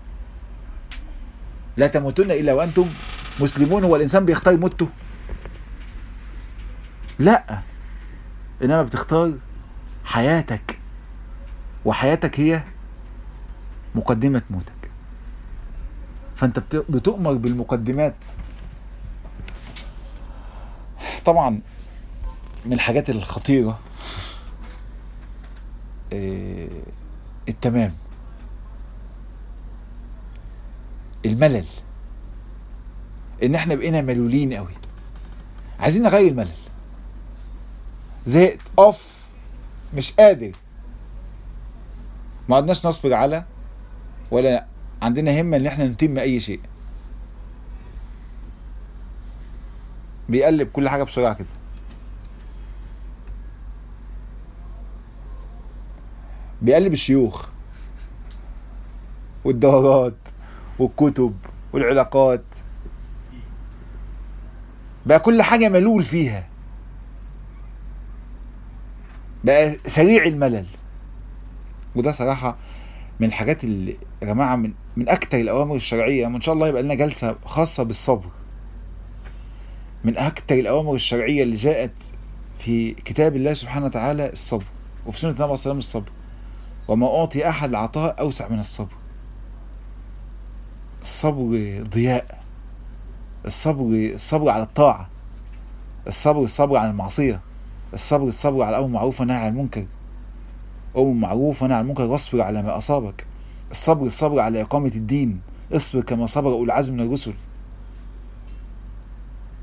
Speaker 1: لا تموتن الا وانتم مسلمون. هو الانسان بيختار موته؟ لا، انما بتختار حياتك، وحياتك هي مقدمه موتك، فانت بتؤمر بالمقدمات. طبعا من الحاجات الخطيره إيه التمام، الملل، ان احنا بقينا ملولين قوي، عايزين نغير الملل. زهقت، اوف، مش قادر، ما عدناش نصبر على ولا عندنا همه ان احنا نتم اي شيء. بيقلب كل حاجه بسرعه كده. بيقلب الشيوخ والدورات والكتب والعلاقات، بقى كل حاجة ملول فيها، بقى سريع الملل. وده صراحة من الحاجات اللي يا جماعة من من أكتر الأوامر الشرعية، وإن شاء الله يبقى لنا جلسة خاصة بالصبر. من أكتر الأوامر الشرعية اللي جاءت في كتاب الله سبحانه وتعالى الصبر، وفي سنة النبي صلى الله عليه وسلم الصبر. وما أعطي أحد العطاء أوسع من الصبر. الصبر ضياء، الصبر الصبر على الطاعة، الصبر الصبر على المعصية، الصبر الصبر على أمر معروف ونهي عن المنكر، أمر معروف ونهي عن المنكر واصبر على ما أصابك. الصبر الصبر على إقامة الدين، اصبر كما صبر أولو العزم من الرسل.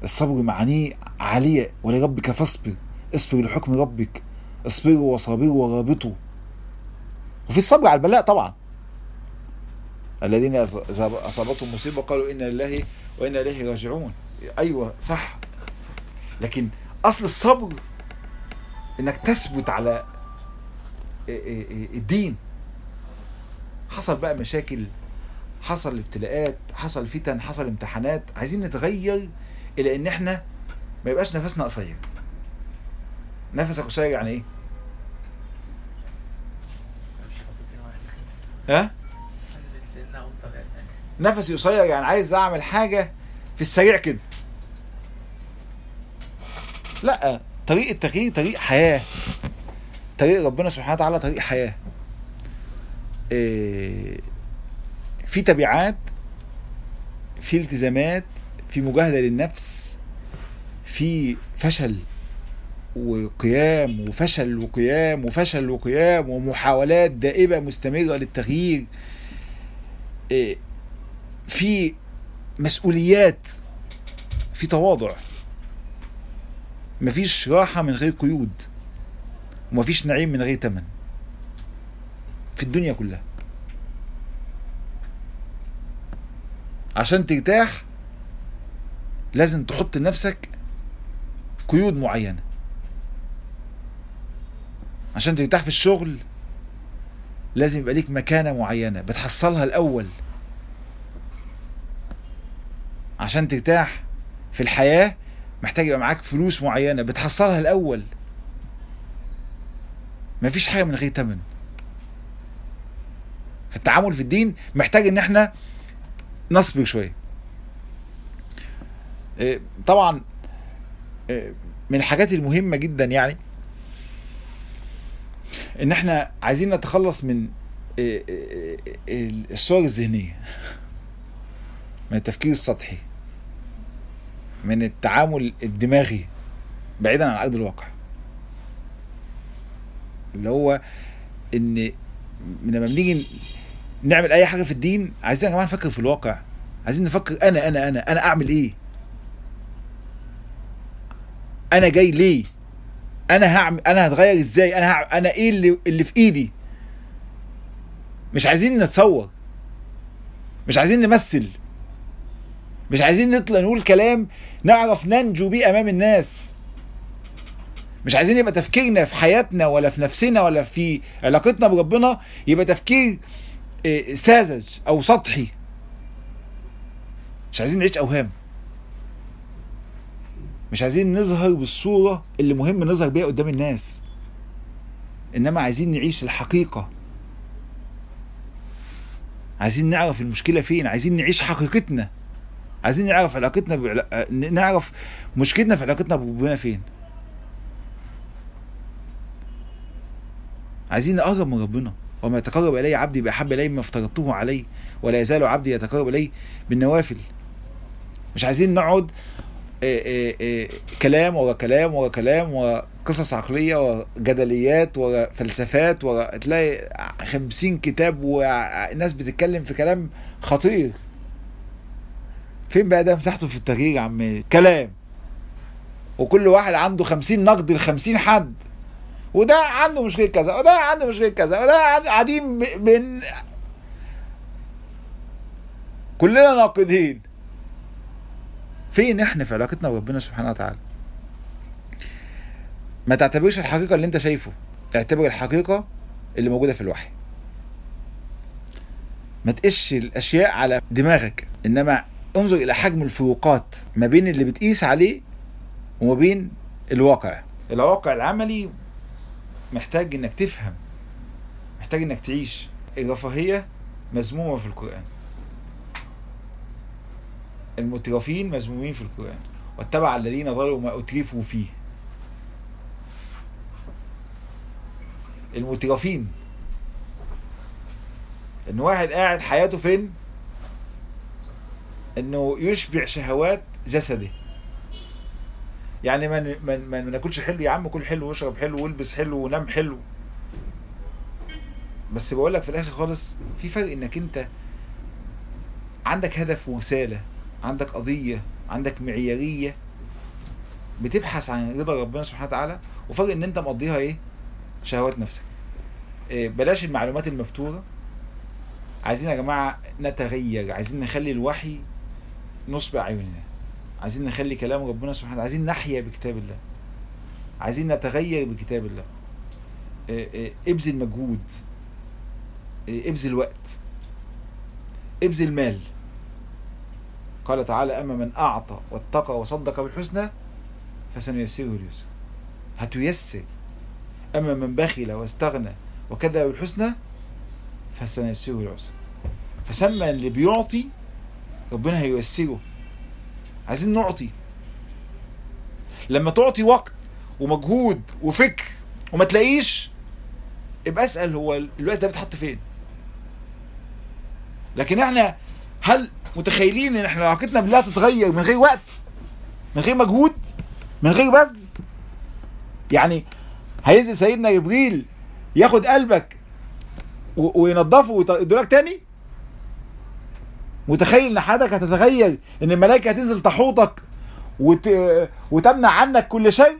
Speaker 1: الصبر معانيه عالية. ولربك فاصبر، اصبر لحكم ربك، اصبروا وصابروا ورابطوا. وفي الصبر على البلاء طبعا. الذين أصابتهم مصيبة قالوا إنا لله وإنا إليه راجعون. أيوة صح، لكن أصل الصبر إنك تثبت على الدين. حصل بقى مشاكل، حصل ابتلاءات، حصل فتن، حصل امتحانات، عايزين نتغير إلى إن إحنا ما يبقاش نفسنا قصير. نفسك قصير يعني إيه؟ ها؟ نفسي قصير يعني عايز اعمل حاجة في السريع كده. لا، طريق التغيير طريق حياة. طريق ربنا سبحانه وتعالى طريق حياة. إيه، في تبعات، في التزامات، في مجاهدة للنفس، في فشل وقيام وفشل وقيام وفشل وقيام ومحاولات دائمة مستمرة للتغيير. إيه، في مسؤوليات، في تواضع. مفيش راحة من غير قيود، ومفيش نعيم من غير تمن في الدنيا كلها. عشان ترتاح لازم تحط لنفسك قيود معينة. عشان ترتاح في الشغل لازم يبقى ليك مكانة معينة بتحصلها الأول. عشان ترتاح في الحياة محتاج يبقى معاك فلوس معينة بتحصلها الأول. مفيش حاجة من غير تمن. في التعامل في الدين محتاج ان احنا نصبر شوية. طبعا من الحاجات المهمة جدا يعني ان احنا عايزين نتخلص من الصور الذهنية، من التفكير السطحي، من التعامل الدماغي بعيدا عن ارض الواقع. اللي هو ان لما بنيجي نعمل اي حاجه في الدين عايزين يا جماعه نفكر في الواقع. عايزين نفكر انا انا انا انا اعمل ايه، انا جاي ليه، انا هعمل، انا هتغير ازاي، انا هعمل، انا ايه اللي اللي في ايدي. مش عايزين نتصور، مش عايزين نمثل، مش عايزين نطلع نقول كلام نعرف ننجو بيه امام الناس. مش عايزين يبقى تفكيرنا في حياتنا ولا في نفسنا ولا في علاقتنا بربنا يبقى تفكير ساذج او سطحي. مش عايزين نعيش اوهام. مش عايزين نظهر بالصورة اللي مهم نظهر بيها قدام الناس، انما عايزين نعيش الحقيقة. عايزين نعرف المشكلة فين، عايزين نعيش حقيقتنا، عايزين نعرف علاقتنا بعلا... نعرف مشكلتنا في علاقتنا بربنا فين. عايزين نقرب من ربنا. وما يتقرب الي عبدي باحب الي مما افترضته عليه ولا يزال عبدي يتقرب الي بالنوافل. مش عايزين نقعد إيه إيه إيه كلام ورا كلام ورا كلام ورا قصص عقليه وجدليات ورا فلسفات ورا تلاقي خمسين كتاب والناس بتتكلم في كلام خطير. فين بقى ده مساحته في التغيير يا عم؟ كلام، وكل واحد عنده خمسين نقد لخمسين حد، وده عنده مشكله كذا وده عنده مشكله كذا وده قاعدين بين كلنا ناقدين. فين احنا في علاقتنا بربنا سبحانه وتعالى؟ ما تعتبرش الحقيقه اللي انت شايفه، اعتبر الحقيقه اللي موجوده في الوحي. ما تقش الاشياء على دماغك، انما انظر الى حجم الفروقات ما بين اللي بتقيس عليه وما بين الواقع. الواقع العملي محتاج انك تفهم، محتاج انك تعيش. الرفاهية مذمومة في القرآن، المترفين مذمومين في القرآن، واتبع الذين ظلموا ما اترفوا فيه. المترفين ان واحد قاعد حياته فين؟ انه يشبع شهوات جسده. يعني ما ما ما ناكلش حلو يا عم، كل حلو واشرب حلو والبس حلو ونام حلو. بس بقول لك في الاخر خالص في فرق، انك انت عندك هدف ورسالة، عندك قضية، عندك معيارية بتبحث عن رضا ربنا سبحانه وتعالى، وفرق ان انت مقضيها ايه؟ شهوات نفسك. إيه بلاش المعلومات المبتورة. عايزين يا جماعة نتغير، عايزين نخلي الوحي نصب اعيننا، عايزين نخلي كلام ربنا سبحانه وتعالى، عايزين نحيا بكتاب الله، عايزين نتغير بكتاب الله. إيه إيه ابذل مجهود، إيه ابذل وقت، ابذل مال. قال تعالى أما من أعطى واتقى وصدق بالحسنى فسنيسره اليسر. هتيسر. أما من بخل واستغنى وكذب بالحسنى فسنيسره العسر. فسمى اللي بيعطي ربنا هييسره. عايزين نعطي. لما تعطي وقت ومجهود وفكر وما تلاقيش، ابقى اسأل هو الوقت ده بيتحط فين. لكن احنا هل متخيلين ان احنا علاقتنا بالله تتغير من غير وقت، من غير مجهود، من غير بذل؟ يعني هينزل سيدنا جبريل ياخد قلبك وينضفه ويدولك تاني؟ متخيل ان حياتك هتتغير، ان الملائكه هتنزل تحوطك وت... وتمنع عنك كل شيء؟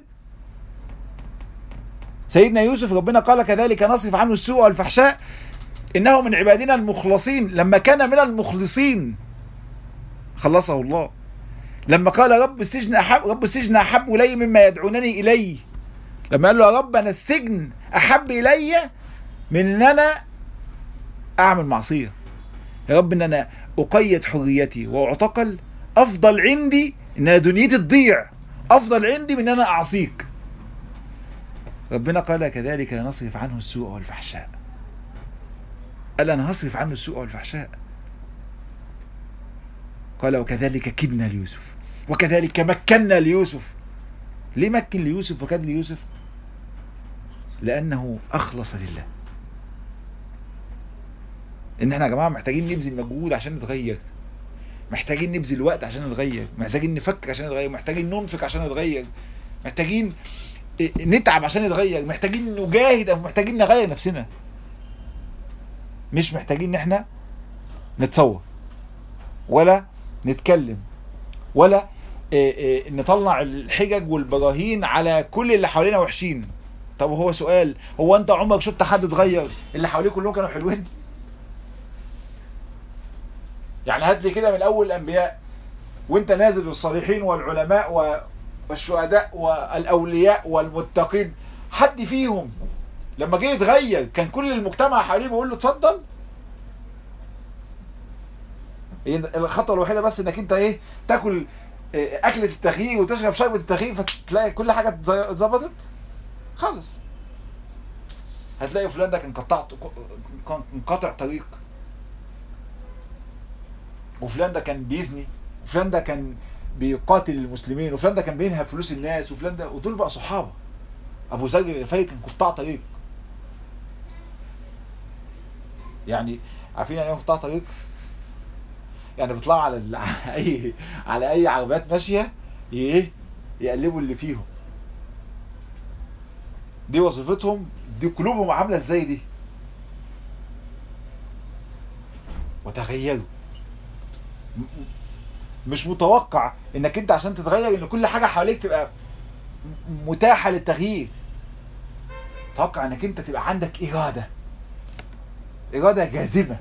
Speaker 1: سيدنا يوسف ربنا قال كذلك نصرف عنه السوء والفحشاء انه من عبادنا المخلصين. لما كان من المخلصين خلصه الله. لما قال رب السجن احب رب السجن احب الي مما يدعونني اليه، لما قال له يا رب انا السجن احب الي من ان انا اعمل معصيه، يا رب ان انا اقيد حريتي واعتقل افضل عندي ان انا دنيتي تضيع، افضل عندي من ان انا اعصيك. ربنا قال كذلك نصرف عنه السوء والفحشاء. قال انا هصرف عنه السوء والفحشاء. قال وكذلك كدنا ليوسف وكذلك مكنا ليوسف. ليه مكن ليوسف وكد ليوسف؟ لانه اخلص لله. ان احنا يا جماعه محتاجين نبذل مجهود عشان نتغير، محتاجين نبذل وقت عشان نتغير، محتاجين نفكر عشان نتغير، محتاجين ننفق عشان نتغير، محتاجين نتعب عشان نتغير، محتاجين نجاهد، محتاجين نغير نفسنا. مش محتاجين ان احنا نتصور ولا نتكلم ولا نطلع الحجج والبراهين على كل اللي حوالينا وحشين. طب هو سؤال، هو انت عمرك شفت حد اتغير اللي حواليه كلهم كانوا حلوين؟ يعني هات لي كده من اول الانبياء وانت نازل الصالحين والعلماء والشهداء والاولياء والمتقين، حد فيهم لما جه يتغير كان كل المجتمع حواليه بيقول له اتفضل؟ الخطوه الوحيده بس انك انت ايه، تاكل اكله التغيير وتشرب شربة التغيير فتلاقي كل حاجه اتظبطت خالص. هتلاقي فلان ده كان قطعت كان قاطع طريق، وفلان ده كان بيزني، وفلان ده كان بيقاتل المسلمين، وفلان ده كان بينهب فلوس الناس، وفلان ده، ودول بقى صحابه. ابو ذر الغفاري كان قطاع طريق. يعني عارفين يعني ايه قطاع طريق؟ يعني بيطلعوا على ال... على اي على اي عربيات ماشيه ايه يقلبوا اللي فيهم. دي وظيفتهم، دي قلوبهم عامله ازاي دي. وتغيروا. مش متوقع انك انت عشان تتغير ان كل حاجه حواليك تبقى متاحه للتغيير. توقع انك انت تبقى عندك اراده، اراده جاذبه،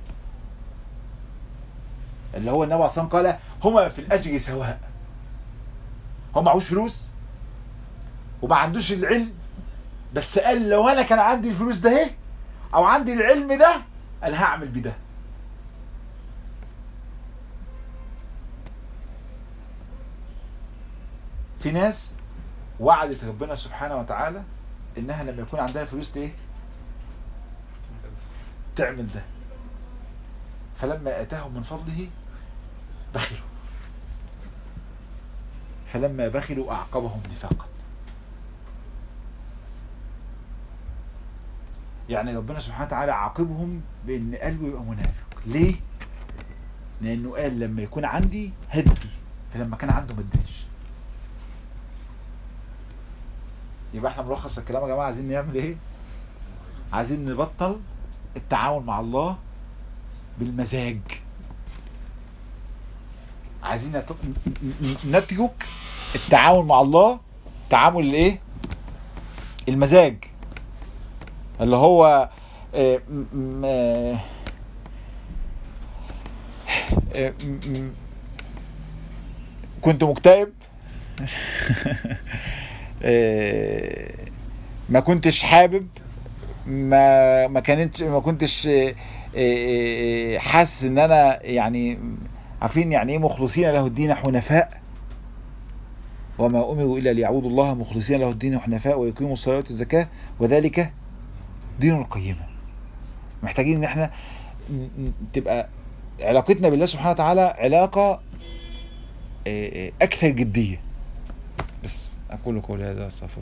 Speaker 1: اللي هو النبي صلى الله عليه وسلم قال هما في الاجر سواء. هو معهوش فلوس وما عندوش العلم، بس قال لو انا كان عندي الفلوس ده اهي او عندي العلم ده انا هعمل بده. في ناس وعدت ربنا سبحانه وتعالى انها لما يكون عندها فلوس ايه تعمل ده، فلما اتاهم من فضله بخلوا، فلما بخلوا اعقبهم نفاقا. يعني ربنا سبحانه وتعالى عاقبهم بان قلبه يبقى منافق. ليه؟ لانه قال لما يكون عندي هدي، فلما كان عنده ما اداش. يبقى احنا ملخص الكلام يا جماعه، عايزين نعمل ايه؟ عايزين نبطل التعاون مع الله بالمزاج. عايزين نترك التعامل مع الله تعامل الايه؟ المزاج، اللي هو آه، م- م- آه، آه، م- م- كنت مكتئب آه، ما كنتش حابب، ما ما كانتش ما كنتش آه، آه، حاسس ان انا يعني عارفين يعني ايه مخلصين له الدين حنفاء، وما امروا الا ليعبدوا الله مخلصين له الدين حنفاء ويقيموا الصلاه والزكاه وذلك دين القيمه. محتاجين ان احنا ن- ن- تبقى علاقتنا بالله سبحانه وتعالى علاقه آه، آه، اكثر جديه. بس اقول قولي هذا، استغفر